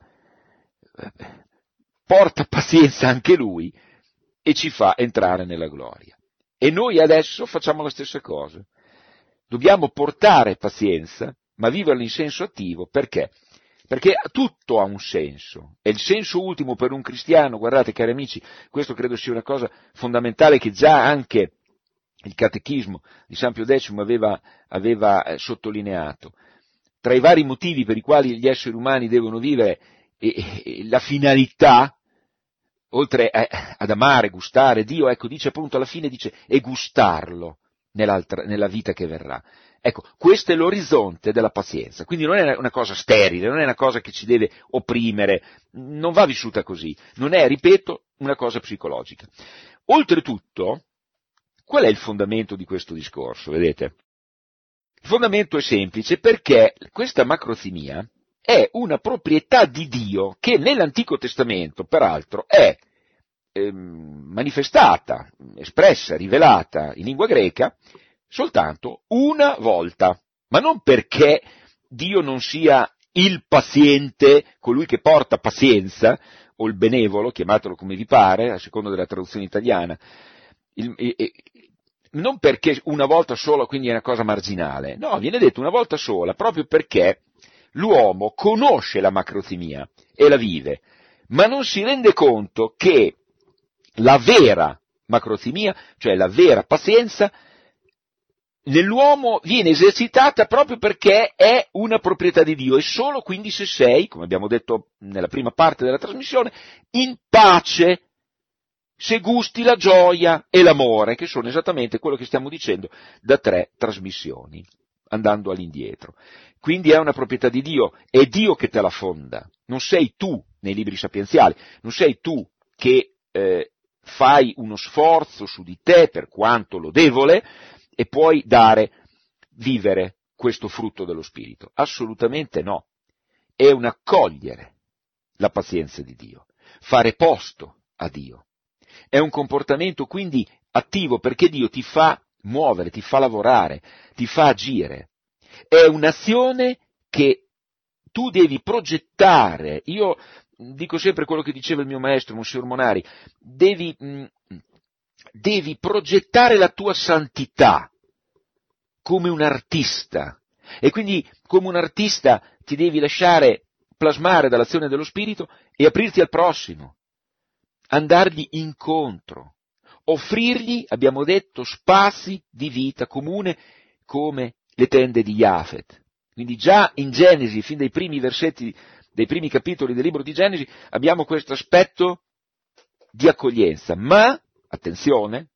porta pazienza anche Lui e ci fa entrare nella gloria. E noi adesso facciamo la stessa cosa. Dobbiamo portare pazienza, ma viverla in senso attivo. Perché? Perché tutto ha un senso. E il senso ultimo per un cristiano, guardate cari amici, questo credo sia una cosa fondamentale che già anche il catechismo di San Pio X aveva sottolineato. Tra i vari motivi per i quali gli esseri umani devono vivere, la finalità, oltre ad amare, gustare Dio, ecco, dice appunto alla fine, dice, e gustarlo nella vita che verrà. Ecco, questo è l'orizzonte della pazienza, quindi non è una cosa sterile, non è una cosa che ci deve opprimere, non va vissuta così, non è, ripeto, una cosa psicologica. Oltretutto, qual è il fondamento di questo discorso, vedete? Il fondamento è semplice, perché questa macrozimia è una proprietà di Dio che nell'Antico Testamento, peraltro, è manifestata, espressa, rivelata in lingua greca soltanto una volta, ma non perché Dio non sia il paziente, colui che porta pazienza, o il benevolo, chiamatelo come vi pare, a seconda della traduzione italiana, non perché una volta sola quindi è una cosa marginale, no, viene detto una volta sola proprio perché l'uomo conosce la macrozimia e la vive, ma non si rende conto che la vera macrozimia, cioè la vera pazienza, nell'uomo viene esercitata proprio perché è una proprietà di Dio, e solo quindi se sei, come abbiamo detto nella prima parte della trasmissione, in pace, se gusti la gioia e l'amore, che sono esattamente quello che stiamo dicendo da 3 trasmissioni, andando all'indietro. Quindi è una proprietà di Dio, è Dio che te la fonda, non sei tu nei libri sapienziali, non sei tu che fai uno sforzo su di te, per quanto lodevole, e puoi vivere questo frutto dello Spirito. Assolutamente no. È un accogliere la pazienza di Dio, fare posto a Dio. È un comportamento quindi attivo, perché Dio ti fa muovere, ti fa lavorare, ti fa agire. È un'azione che tu devi progettare. Io dico sempre quello che diceva il mio maestro, Monsignor Monari, devi progettare la tua santità come un artista, e quindi come un artista ti devi lasciare plasmare dall'azione dello Spirito e aprirti al prossimo, andargli incontro, offrirgli, abbiamo detto, spazi di vita comune come le tende di Jafet. Quindi già in Genesi, fin dai primi versetti, dei primi capitoli del libro di Genesi, abbiamo questo aspetto di accoglienza, ma, attenzione,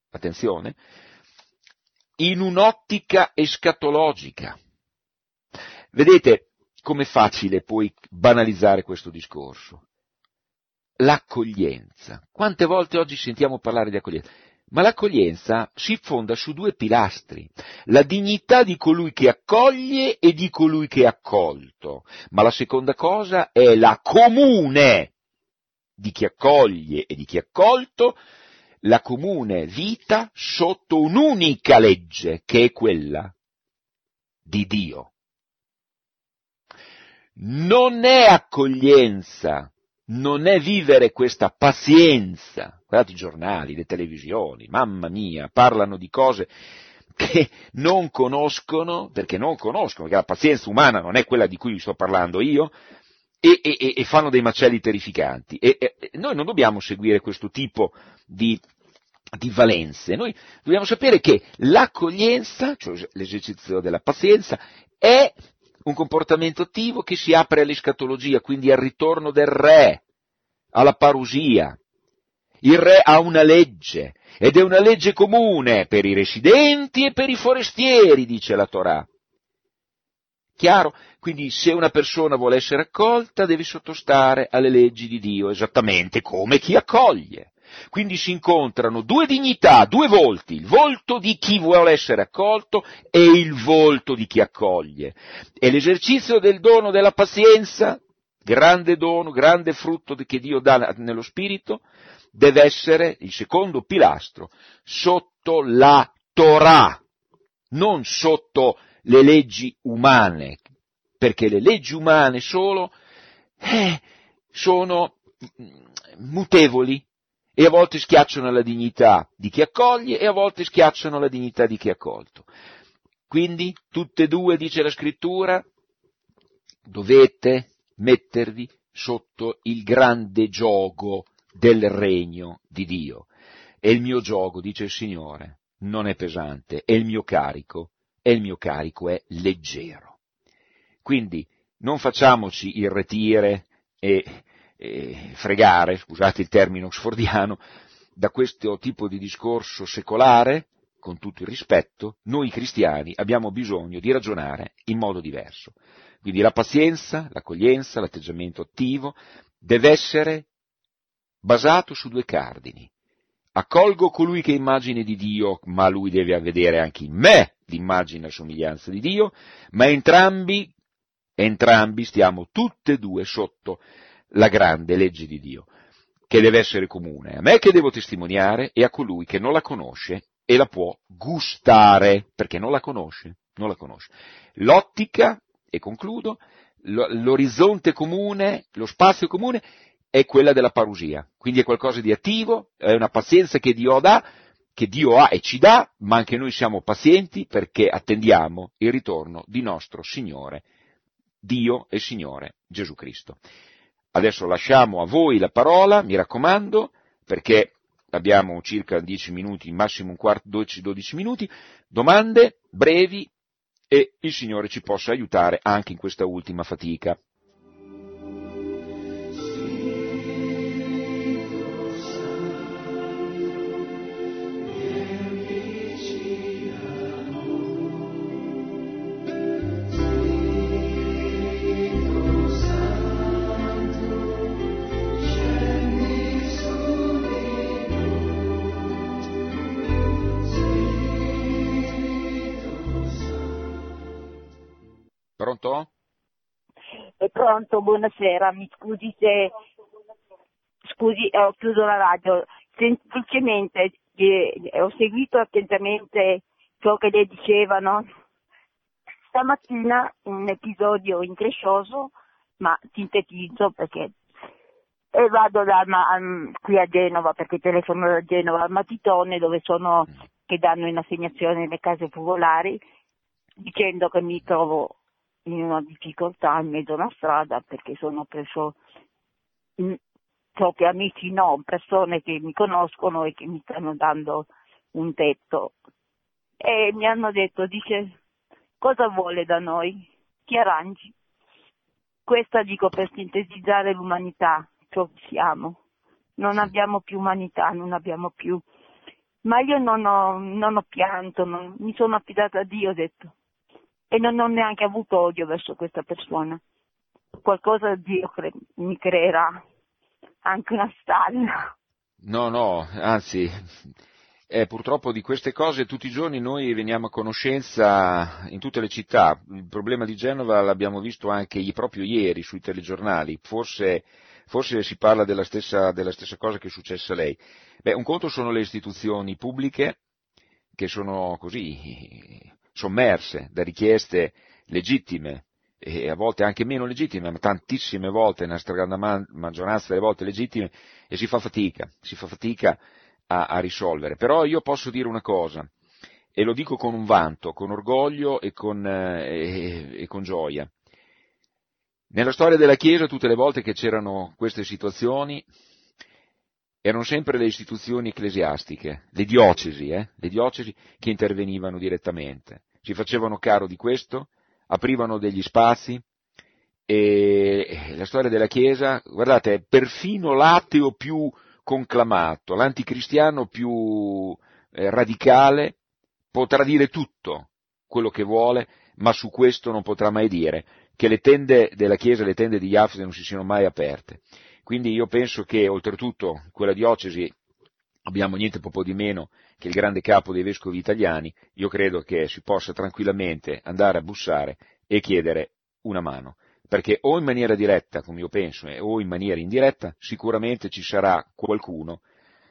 in un'ottica escatologica. Vedete com'è facile poi banalizzare questo discorso? L'accoglienza. Quante volte oggi sentiamo parlare di accoglienza? Ma l'accoglienza si fonda su due pilastri: la dignità di colui che accoglie e di colui che è accolto. Ma la seconda cosa è la comune di chi accoglie e di chi è accolto, la comune vita sotto un'unica legge, che è quella di Dio. Non è accoglienza, non è vivere questa pazienza. Guardate i giornali, le televisioni, mamma mia, parlano di cose che non conoscono, perché la pazienza umana non è quella di cui vi sto parlando io, e fanno dei macelli terrificanti. E noi non dobbiamo seguire questo tipo di valenze. Noi dobbiamo sapere che l'accoglienza, cioè l'esercizio della pazienza, è un comportamento attivo che si apre all'escatologia, quindi al ritorno del re, alla parusia. Il re ha una legge, ed è una legge comune per i residenti e per i forestieri, dice la Torah. Chiaro? Quindi se una persona vuole essere accolta deve sottostare alle leggi di Dio, esattamente come chi accoglie. Quindi si incontrano due dignità, due volti, il volto di chi vuole essere accolto e il volto di chi accoglie. E l'esercizio del dono della pazienza, grande dono, grande frutto che Dio dà nello Spirito, deve essere il secondo pilastro, sotto la Torah, non sotto le leggi umane, perché le leggi umane solo sono mutevoli e a volte schiacciano la dignità di chi accoglie e a volte schiacciano la dignità di chi è accolto. Quindi tutte e due, dice la Scrittura, dovete mettervi sotto il grande giogo del regno di Dio. E il mio giogo, dice il Signore, non è pesante, e il mio carico è leggero. Quindi non facciamoci irretire e fregare, scusate il termine oxfordiano, da questo tipo di discorso secolare. Con tutto il rispetto, noi cristiani abbiamo bisogno di ragionare in modo diverso. Quindi la pazienza, l'accoglienza, l'atteggiamento attivo deve essere basato su due cardini. Accolgo colui che è immagine di Dio, ma lui deve vedere anche in me l'immagine e somiglianza di Dio, ma entrambi stiamo tutte e due sotto la grande legge di Dio, che deve essere comune a me che devo testimoniare e a colui che non la conosce e la può gustare, perché non la conosce. L'ottica, e concludo, l'orizzonte comune, lo spazio comune, è quella della parusia, quindi è qualcosa di attivo, è una pazienza che Dio ha e ci dà, ma anche noi siamo pazienti perché attendiamo il ritorno di nostro Signore, Dio e Signore Gesù Cristo. Adesso lasciamo a voi la parola, mi raccomando, perché abbiamo circa 10 minuti, massimo un quarto, 12 minuti, domande brevi e il Signore ci possa aiutare anche in questa ultima fatica. Pronto? È pronto, buonasera, mi scusi se... Scusi, ho chiuso la radio. Semplicemente ho seguito attentamente ciò che le dicevano. Stamattina un episodio increscioso, ma sintetizzo perché... E vado qui a Genova, perché telefono da Genova, al Matitone, dove sono, che danno in assegnazione le case popolari, dicendo che mi trovo in una difficoltà in mezzo a una strada perché sono preso, so che amici no, persone che mi conoscono e che mi stanno dando un tetto. E mi hanno detto, dice, cosa vuole da noi? Ti arrangi. Questa dico per sintetizzare l'umanità, ciò che siamo. Non abbiamo più umanità, non abbiamo più. Ma io non ho pianto, mi sono affidata a Dio, ho detto. E non ho neanche avuto odio verso questa persona. Qualcosa Dio mi creerà, anche una stalla. No, anzi, Purtroppo di queste cose tutti i giorni noi veniamo a conoscenza in tutte le città. Il problema di Genova l'abbiamo visto anche proprio ieri sui telegiornali. Forse si parla della stessa cosa che è successa a lei. Un conto sono le istituzioni pubbliche che sono così sommerse da richieste legittime e a volte anche meno legittime, ma tantissime volte, nella stragrande maggioranza delle volte legittime, e si fa fatica a risolvere. Però io posso dire una cosa, e lo dico con un vanto, con orgoglio e con gioia. Nella storia della Chiesa, tutte le volte che c'erano queste situazioni, erano sempre le istituzioni ecclesiastiche, le diocesi che intervenivano direttamente. Si facevano caro di questo, aprivano degli spazi, e la storia della Chiesa, guardate, perfino l'ateo più conclamato, l'anticristiano più radicale, potrà dire tutto quello che vuole, ma su questo non potrà mai dire che le tende della Chiesa, le tende di Jaffe non si siano mai aperte. Quindi io penso che oltretutto in quella diocesi abbiamo niente poco di meno che il grande capo dei vescovi italiani. Io credo che si possa tranquillamente andare a bussare e chiedere una mano, perché o in maniera diretta, come io penso, o in maniera indiretta, sicuramente ci sarà qualcuno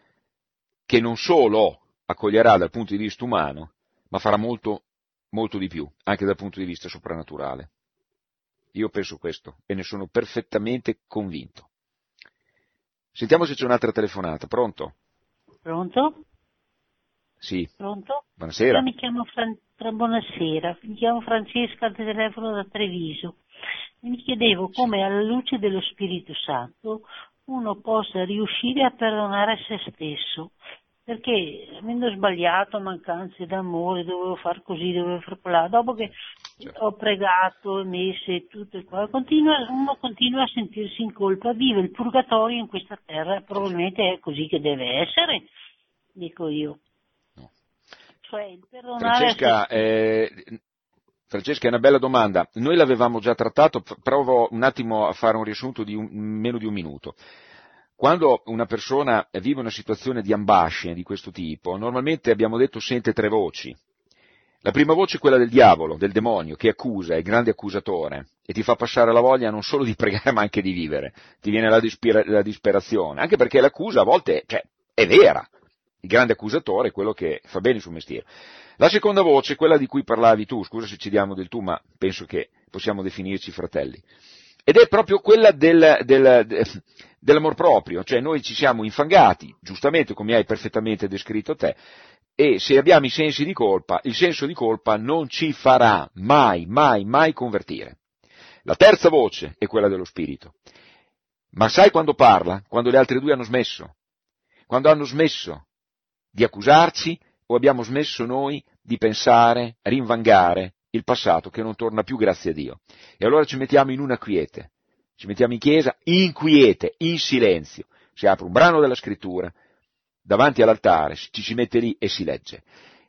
che non solo accoglierà dal punto di vista umano, ma farà molto, molto di più, anche dal punto di vista soprannaturale. Io penso questo e ne sono perfettamente convinto. Sentiamo se c'è un'altra telefonata. Pronto? Pronto? Sì. Pronto? Buonasera. Io mi chiamo Buonasera, mi chiamo Francesca, telefono da Treviso. Mi chiedevo come alla luce dello Spirito Santo uno possa riuscire a perdonare se stesso, perché avendo sbagliato, mancanze d'amore, dovevo far così, dovevo far colà, dopo che ho pregato, messe e tutto e qua, uno continua a sentirsi in colpa, vive il purgatorio in questa terra, probabilmente è così che deve essere, dico io. No. Cioè, il perdonare Francesca, è una bella domanda. Noi l'avevamo già trattato, provo un attimo a fare un riassunto di meno di un minuto. Quando una persona vive una situazione di ambasce di questo tipo, normalmente abbiamo detto sente tre voci. La prima voce è quella del diavolo, del demonio, che accusa, è il grande accusatore, e ti fa passare la voglia non solo di pregare ma anche di vivere. Ti viene la disperazione, anche perché l'accusa a volte è vera. Il grande accusatore è quello che fa bene il suo mestiere. La seconda voce è quella di cui parlavi tu, scusa se ci diamo del tu, ma penso che possiamo definirci fratelli. Ed è proprio quella dell'amor proprio, cioè noi ci siamo infangati, giustamente come hai perfettamente descritto te, e se abbiamo i sensi di colpa, il senso di colpa non ci farà mai, mai, mai convertire. La terza voce è quella dello spirito. Ma sai quando parla? Quando le altre due hanno smesso. Quando hanno smesso di accusarci o abbiamo smesso noi di pensare, rinvangare il passato che non torna più grazie a Dio. E allora ci mettiamo in una quiete, ci mettiamo in chiesa, in quiete, in silenzio, si apre un brano della scrittura, davanti all'altare, ci si mette lì e si legge.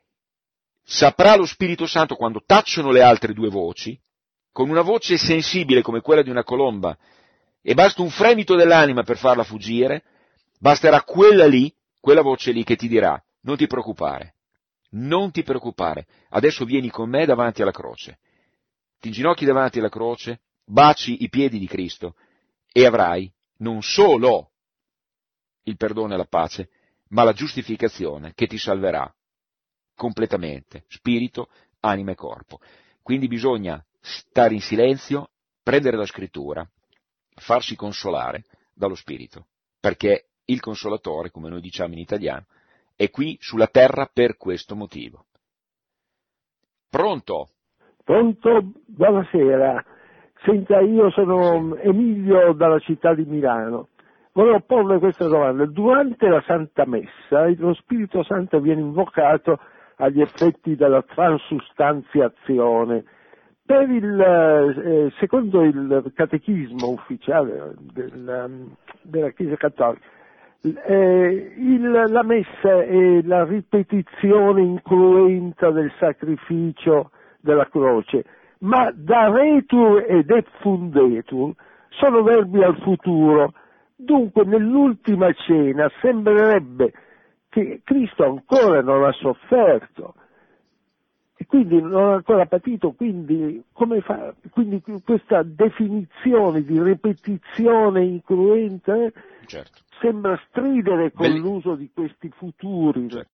Saprà lo Spirito Santo quando tacciono le altre due voci, con una voce sensibile come quella di una colomba, e basta un fremito dell'anima per farla fuggire, basterà quella voce lì che ti dirà, non ti preoccupare, adesso vieni con me davanti alla croce, ti inginocchi davanti alla croce, baci i piedi di Cristo e avrai non solo il perdono e la pace, ma la giustificazione che ti salverà completamente, spirito, anima e corpo. Quindi bisogna stare in silenzio, prendere la scrittura, farsi consolare dallo Spirito, perché il Consolatore, come noi diciamo in italiano, è qui sulla terra per questo motivo. Pronto? Pronto? Buonasera. Senta, io sono Emilio dalla città di Milano. Volevo porle questa domanda. Durante la Santa Messa lo Spirito Santo viene invocato agli effetti della transustanziazione. Secondo il catechismo ufficiale della Chiesa Cattolica, la messa è la ripetizione incruenta del sacrificio della croce, ma daretur ed effundetur sono verbi al futuro. Dunque nell'ultima cena sembrerebbe che Cristo ancora non ha sofferto e quindi non ha ancora patito, quindi come fa? Quindi questa definizione di ripetizione incruenta Certo. sembra stridere con l'uso di questi futuri. Certo.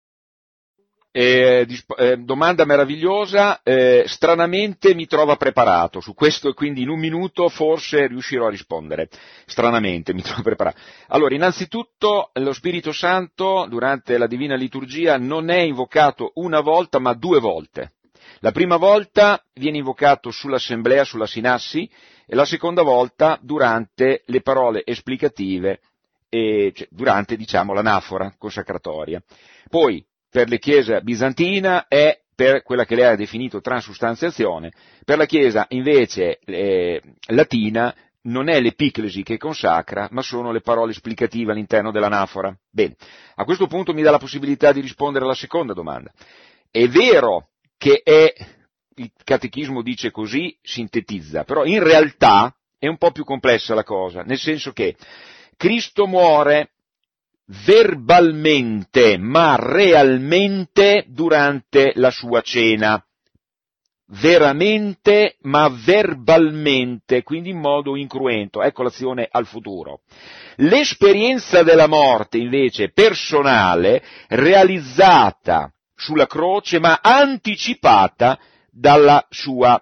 Domanda meravigliosa, stranamente mi trova preparato su questo e quindi in un minuto forse riuscirò a rispondere. Stranamente mi trovo preparato. Allora, innanzitutto lo Spirito Santo durante la Divina Liturgia non è invocato una volta ma 2 volte. La prima volta viene invocato sull'assemblea, sulla sinassi, e la seconda volta durante le parole esplicative, cioè durante, diciamo, l'anafora consacratoria. Poi, per la Chiesa bizantina è per quella che lei ha definito transustanziazione, per la Chiesa invece latina non è l'epiclesi che consacra, ma sono le parole esplicative all'interno dell'anafora. Bene, a questo punto mi dà la possibilità di rispondere alla seconda domanda. È vero che il catechismo dice così, sintetizza, però in realtà è un po' più complessa la cosa, nel senso che Cristo muore verbalmente, ma realmente durante la sua cena. Veramente, ma verbalmente, quindi in modo incruento. Ecco l'azione al futuro. L'esperienza della morte, invece, personale, realizzata sulla croce, ma anticipata dalla sua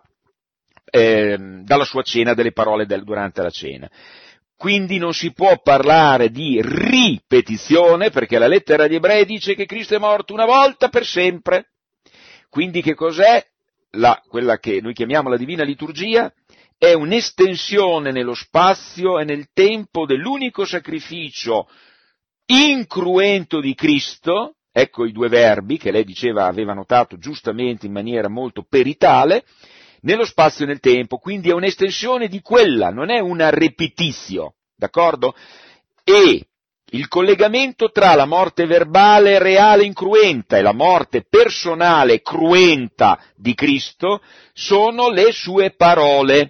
cena, delle parole durante la cena. Quindi non si può parlare di ripetizione, perché la lettera agli Ebrei dice che Cristo è morto una volta per sempre. Quindi che cos'è? Quella che noi chiamiamo la Divina Liturgia è un'estensione nello spazio e nel tempo dell'unico sacrificio incruento di Cristo. Ecco i 2 verbi che lei diceva, aveva notato giustamente in maniera molto peritale, nello spazio e nel tempo, quindi è un'estensione di quella, non è una repetitio, d'accordo? E il collegamento tra la morte verbale reale incruenta e la morte personale cruenta di Cristo sono le sue parole.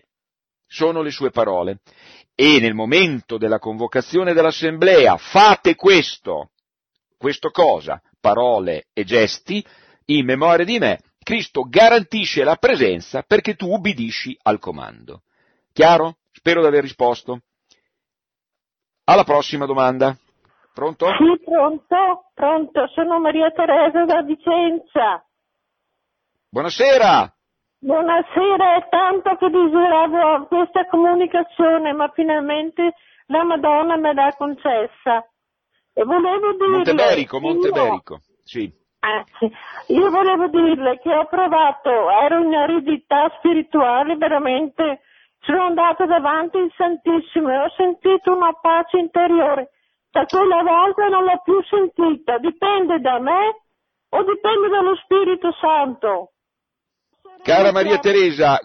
E nel momento della convocazione dell'assemblea, fate questo cosa? Parole e gesti, in memoria di me, Cristo garantisce la presenza perché tu ubbidisci al comando. Chiaro? Spero di aver risposto. Alla prossima domanda. Pronto? Sì, pronto, sono Maria Teresa da Vicenza. Buonasera. Buonasera, è tanto che desideravo questa comunicazione, ma finalmente la Madonna me l'ha concessa. E volevo dirle... Monteberico, sì. Sì. Io volevo dirle che ho provato, ero in aridità spirituale, veramente sono andata davanti il Santissimo e ho sentito una pace interiore. Da quella volta non l'ho più sentita. Dipende da me o dipende dallo Spirito Santo? Cara Maria Teresa,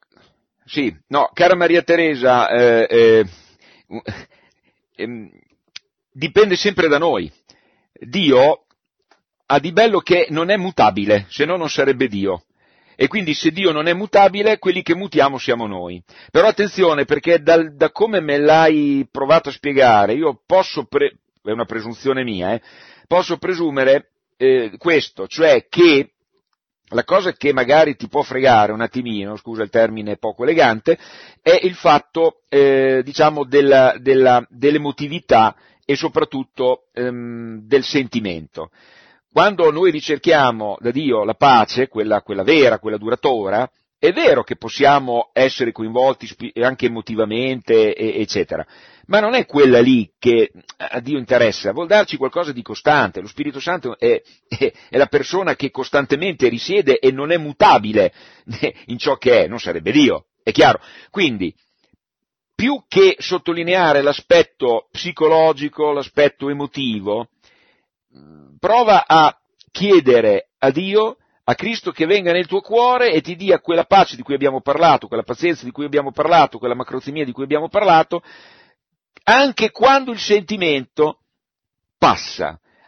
dipende sempre da noi. Dio ha di bello che non è mutabile, se no non sarebbe Dio. E quindi se Dio non è mutabile, quelli che mutiamo siamo noi. Però attenzione, perché da come me l'hai provato a spiegare, io posso, è una presunzione mia, posso presumere questo, cioè che la cosa che magari ti può fregare un attimino, scusa il termine poco elegante, è il fatto, diciamo, dell'emotività e soprattutto del sentimento. Quando noi ricerchiamo da Dio la pace, quella vera, quella duratura, è vero che possiamo essere coinvolti anche emotivamente, eccetera, ma non è quella lì che a Dio interessa, vuol darci qualcosa di costante. Lo Spirito Santo è la persona che costantemente risiede e non è mutabile in ciò che è, non sarebbe Dio, è chiaro. Quindi, più che sottolineare l'aspetto psicologico, l'aspetto emotivo, prova a chiedere a Dio, a Cristo, che venga nel tuo cuore e ti dia quella pace di cui abbiamo parlato, quella pazienza di cui abbiamo parlato, quella macrozimia di cui abbiamo parlato, anche quando il sentimento passa,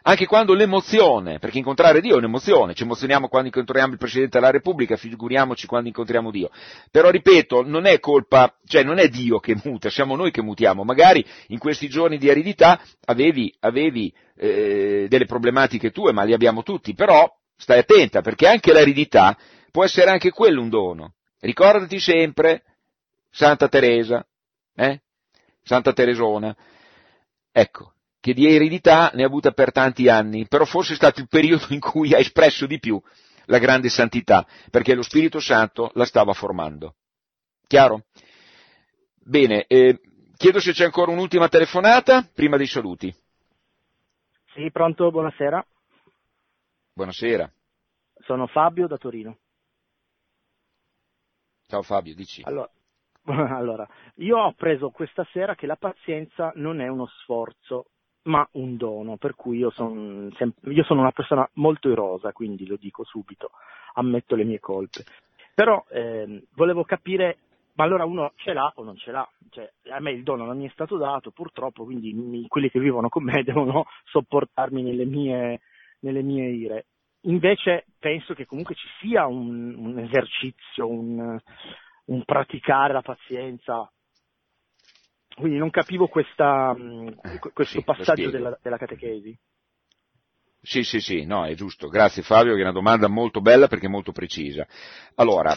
anche quando l'emozione, perché incontrare Dio è un'emozione, ci emozioniamo quando incontriamo il Presidente della Repubblica, figuriamoci quando incontriamo Dio. Però ripeto, non è colpa, cioè non è Dio che muta, siamo noi che mutiamo. Magari in questi giorni di aridità avevi delle problematiche tue, ma li abbiamo tutti, però stai attenta, perché anche l'aridità può essere anche quello un dono. Ricordati sempre Santa Teresa, Santa Teresona, ecco, che di eredità ne ha avuta per tanti anni, però forse è stato il periodo in cui ha espresso di più la grande santità, perché lo Spirito Santo la stava formando. Chiaro? Bene, chiedo se c'è ancora un'ultima telefonata, prima dei saluti. Sì, pronto, buonasera. Buonasera. Sono Fabio da Torino. Ciao Fabio, dici. Allora, io ho appreso questa sera che la pazienza non è uno sforzo, ma un dono, per cui io sono una persona molto irosa, quindi lo dico subito, ammetto le mie colpe. Però volevo capire, ma allora uno ce l'ha o non ce l'ha? Cioè, a me il dono non mi è stato dato, purtroppo, quindi quelli che vivono con me devono sopportarmi nelle mie ire. Invece penso che comunque ci sia un esercizio, un praticare la pazienza. Quindi non capivo questo passaggio della catechesi. Sì, no, è giusto. Grazie Fabio, che è una domanda molto bella perché molto precisa. Allora,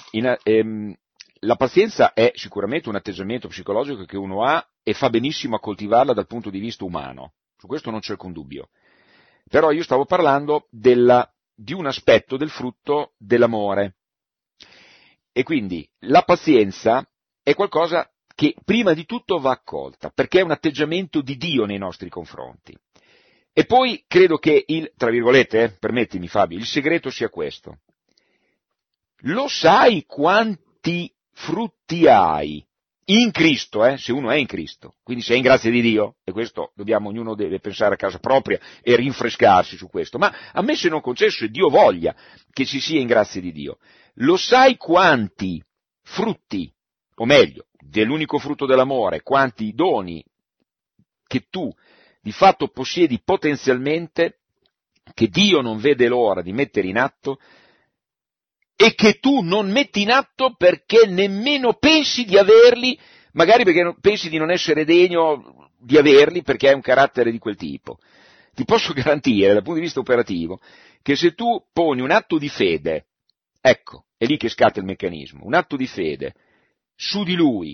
la pazienza è sicuramente un atteggiamento psicologico che uno ha e fa benissimo a coltivarla dal punto di vista umano. Su questo non c'è alcun dubbio. Però io stavo parlando di un aspetto del frutto dell'amore. E quindi la pazienza è qualcosa che prima di tutto va accolta, perché è un atteggiamento di Dio nei nostri confronti. E poi credo che tra virgolette, permettimi Fabio, il segreto sia questo. Lo sai quanti frutti hai in Cristo, se uno è in Cristo, quindi se è in grazia di Dio, e questo ognuno deve pensare a casa propria e rinfrescarsi su questo, ma a me se non concesso e Dio voglia che si sia in grazia di Dio, lo sai quanti frutti, o meglio, dell'unico frutto dell'amore, quanti doni che tu di fatto possiedi potenzialmente, che Dio non vede l'ora di mettere in atto, e che tu non metti in atto perché nemmeno pensi di averli, magari perché pensi di non essere degno di averli perché hai un carattere di quel tipo. Ti posso garantire, dal punto di vista operativo, che se tu poni un atto di fede, ecco, è lì che scatta il meccanismo, un atto di fede su di lui,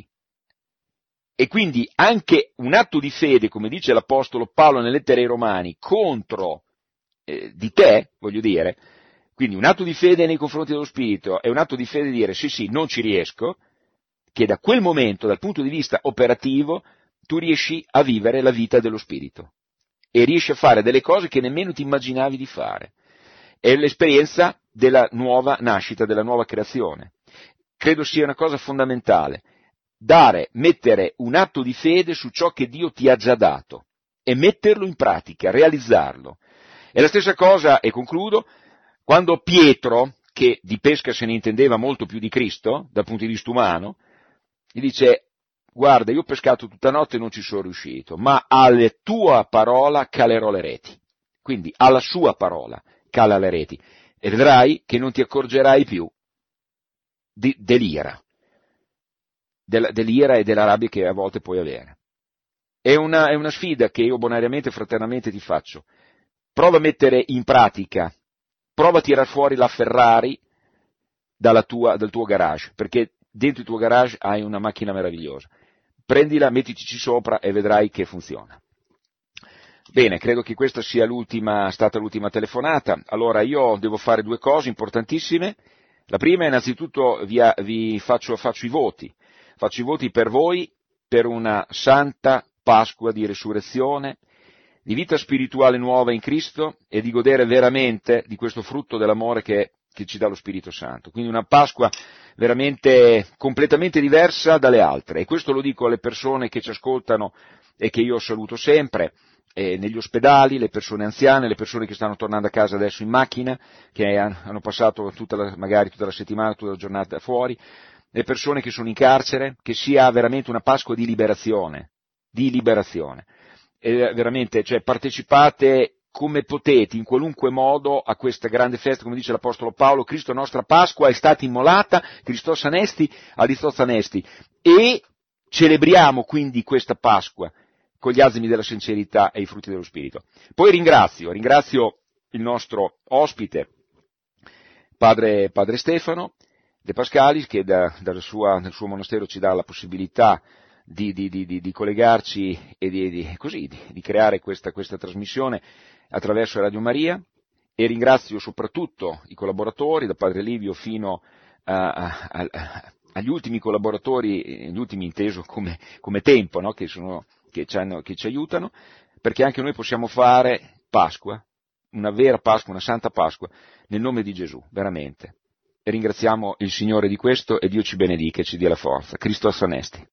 e quindi anche un atto di fede, come dice l'Apostolo Paolo nelle lettere ai Romani, contro di te, voglio dire, quindi un atto di fede nei confronti dello Spirito è un atto di fede di dire sì, non ci riesco, che da quel momento, dal punto di vista operativo, tu riesci a vivere la vita dello Spirito e riesci a fare delle cose che nemmeno ti immaginavi di fare. È l'esperienza della nuova nascita, della nuova creazione. Credo sia una cosa fondamentale, mettere un atto di fede su ciò che Dio ti ha già dato e metterlo in pratica, realizzarlo. È la stessa cosa, e concludo, quando Pietro, che di pesca se ne intendeva molto più di Cristo, dal punto di vista umano, gli dice: guarda, io ho pescato tutta notte e non ci sono riuscito, ma alla tua parola calerò le reti. Quindi alla sua parola cala le reti e vedrai che non ti accorgerai più dell'ira e della rabbia che a volte puoi avere. È una sfida che io bonariamente e fraternamente ti faccio. Prova a mettere in pratica, prova a tirar fuori la Ferrari dal tuo garage, perché dentro il tuo garage hai una macchina meravigliosa. Prendila, mettitici sopra e vedrai che funziona. Bene, credo che questa sia stata l'ultima telefonata. Allora io devo fare due cose importantissime. La prima è innanzitutto vi faccio i voti. Faccio i voti per voi, per una santa Pasqua di resurrezione, di vita spirituale nuova in Cristo e di godere veramente di questo frutto dell'amore che ci dà lo Spirito Santo. Quindi una Pasqua veramente completamente diversa dalle altre. E questo lo dico alle persone che ci ascoltano e che io saluto sempre, negli ospedali, le persone anziane, le persone che stanno tornando a casa adesso in macchina, che hanno passato magari tutta la settimana, tutta la giornata fuori, le persone che sono in carcere, che sia veramente una Pasqua di liberazione. E veramente, partecipate come potete, in qualunque modo, a questa grande festa, come dice l'Apostolo Paolo, Cristo nostra Pasqua è stata immolata, Christos Anesti, Aristos Anesti, e celebriamo quindi questa Pasqua con gli azimi della sincerità e i frutti dello Spirito. Poi ringrazio il nostro ospite, padre Stefano De Pascalis, che nel suo monastero ci dà la possibilità di collegarci e di creare questa trasmissione attraverso Radio Maria, e ringrazio soprattutto i collaboratori, da padre Livio fino agli ultimi collaboratori, gli ultimi inteso come tempo, no? che ci aiutano, perché anche noi possiamo fare Pasqua, una vera Pasqua, una santa Pasqua, nel nome di Gesù, veramente. E ringraziamo il Signore di questo, e Dio ci benedica e ci dia la forza. Christos Anesti.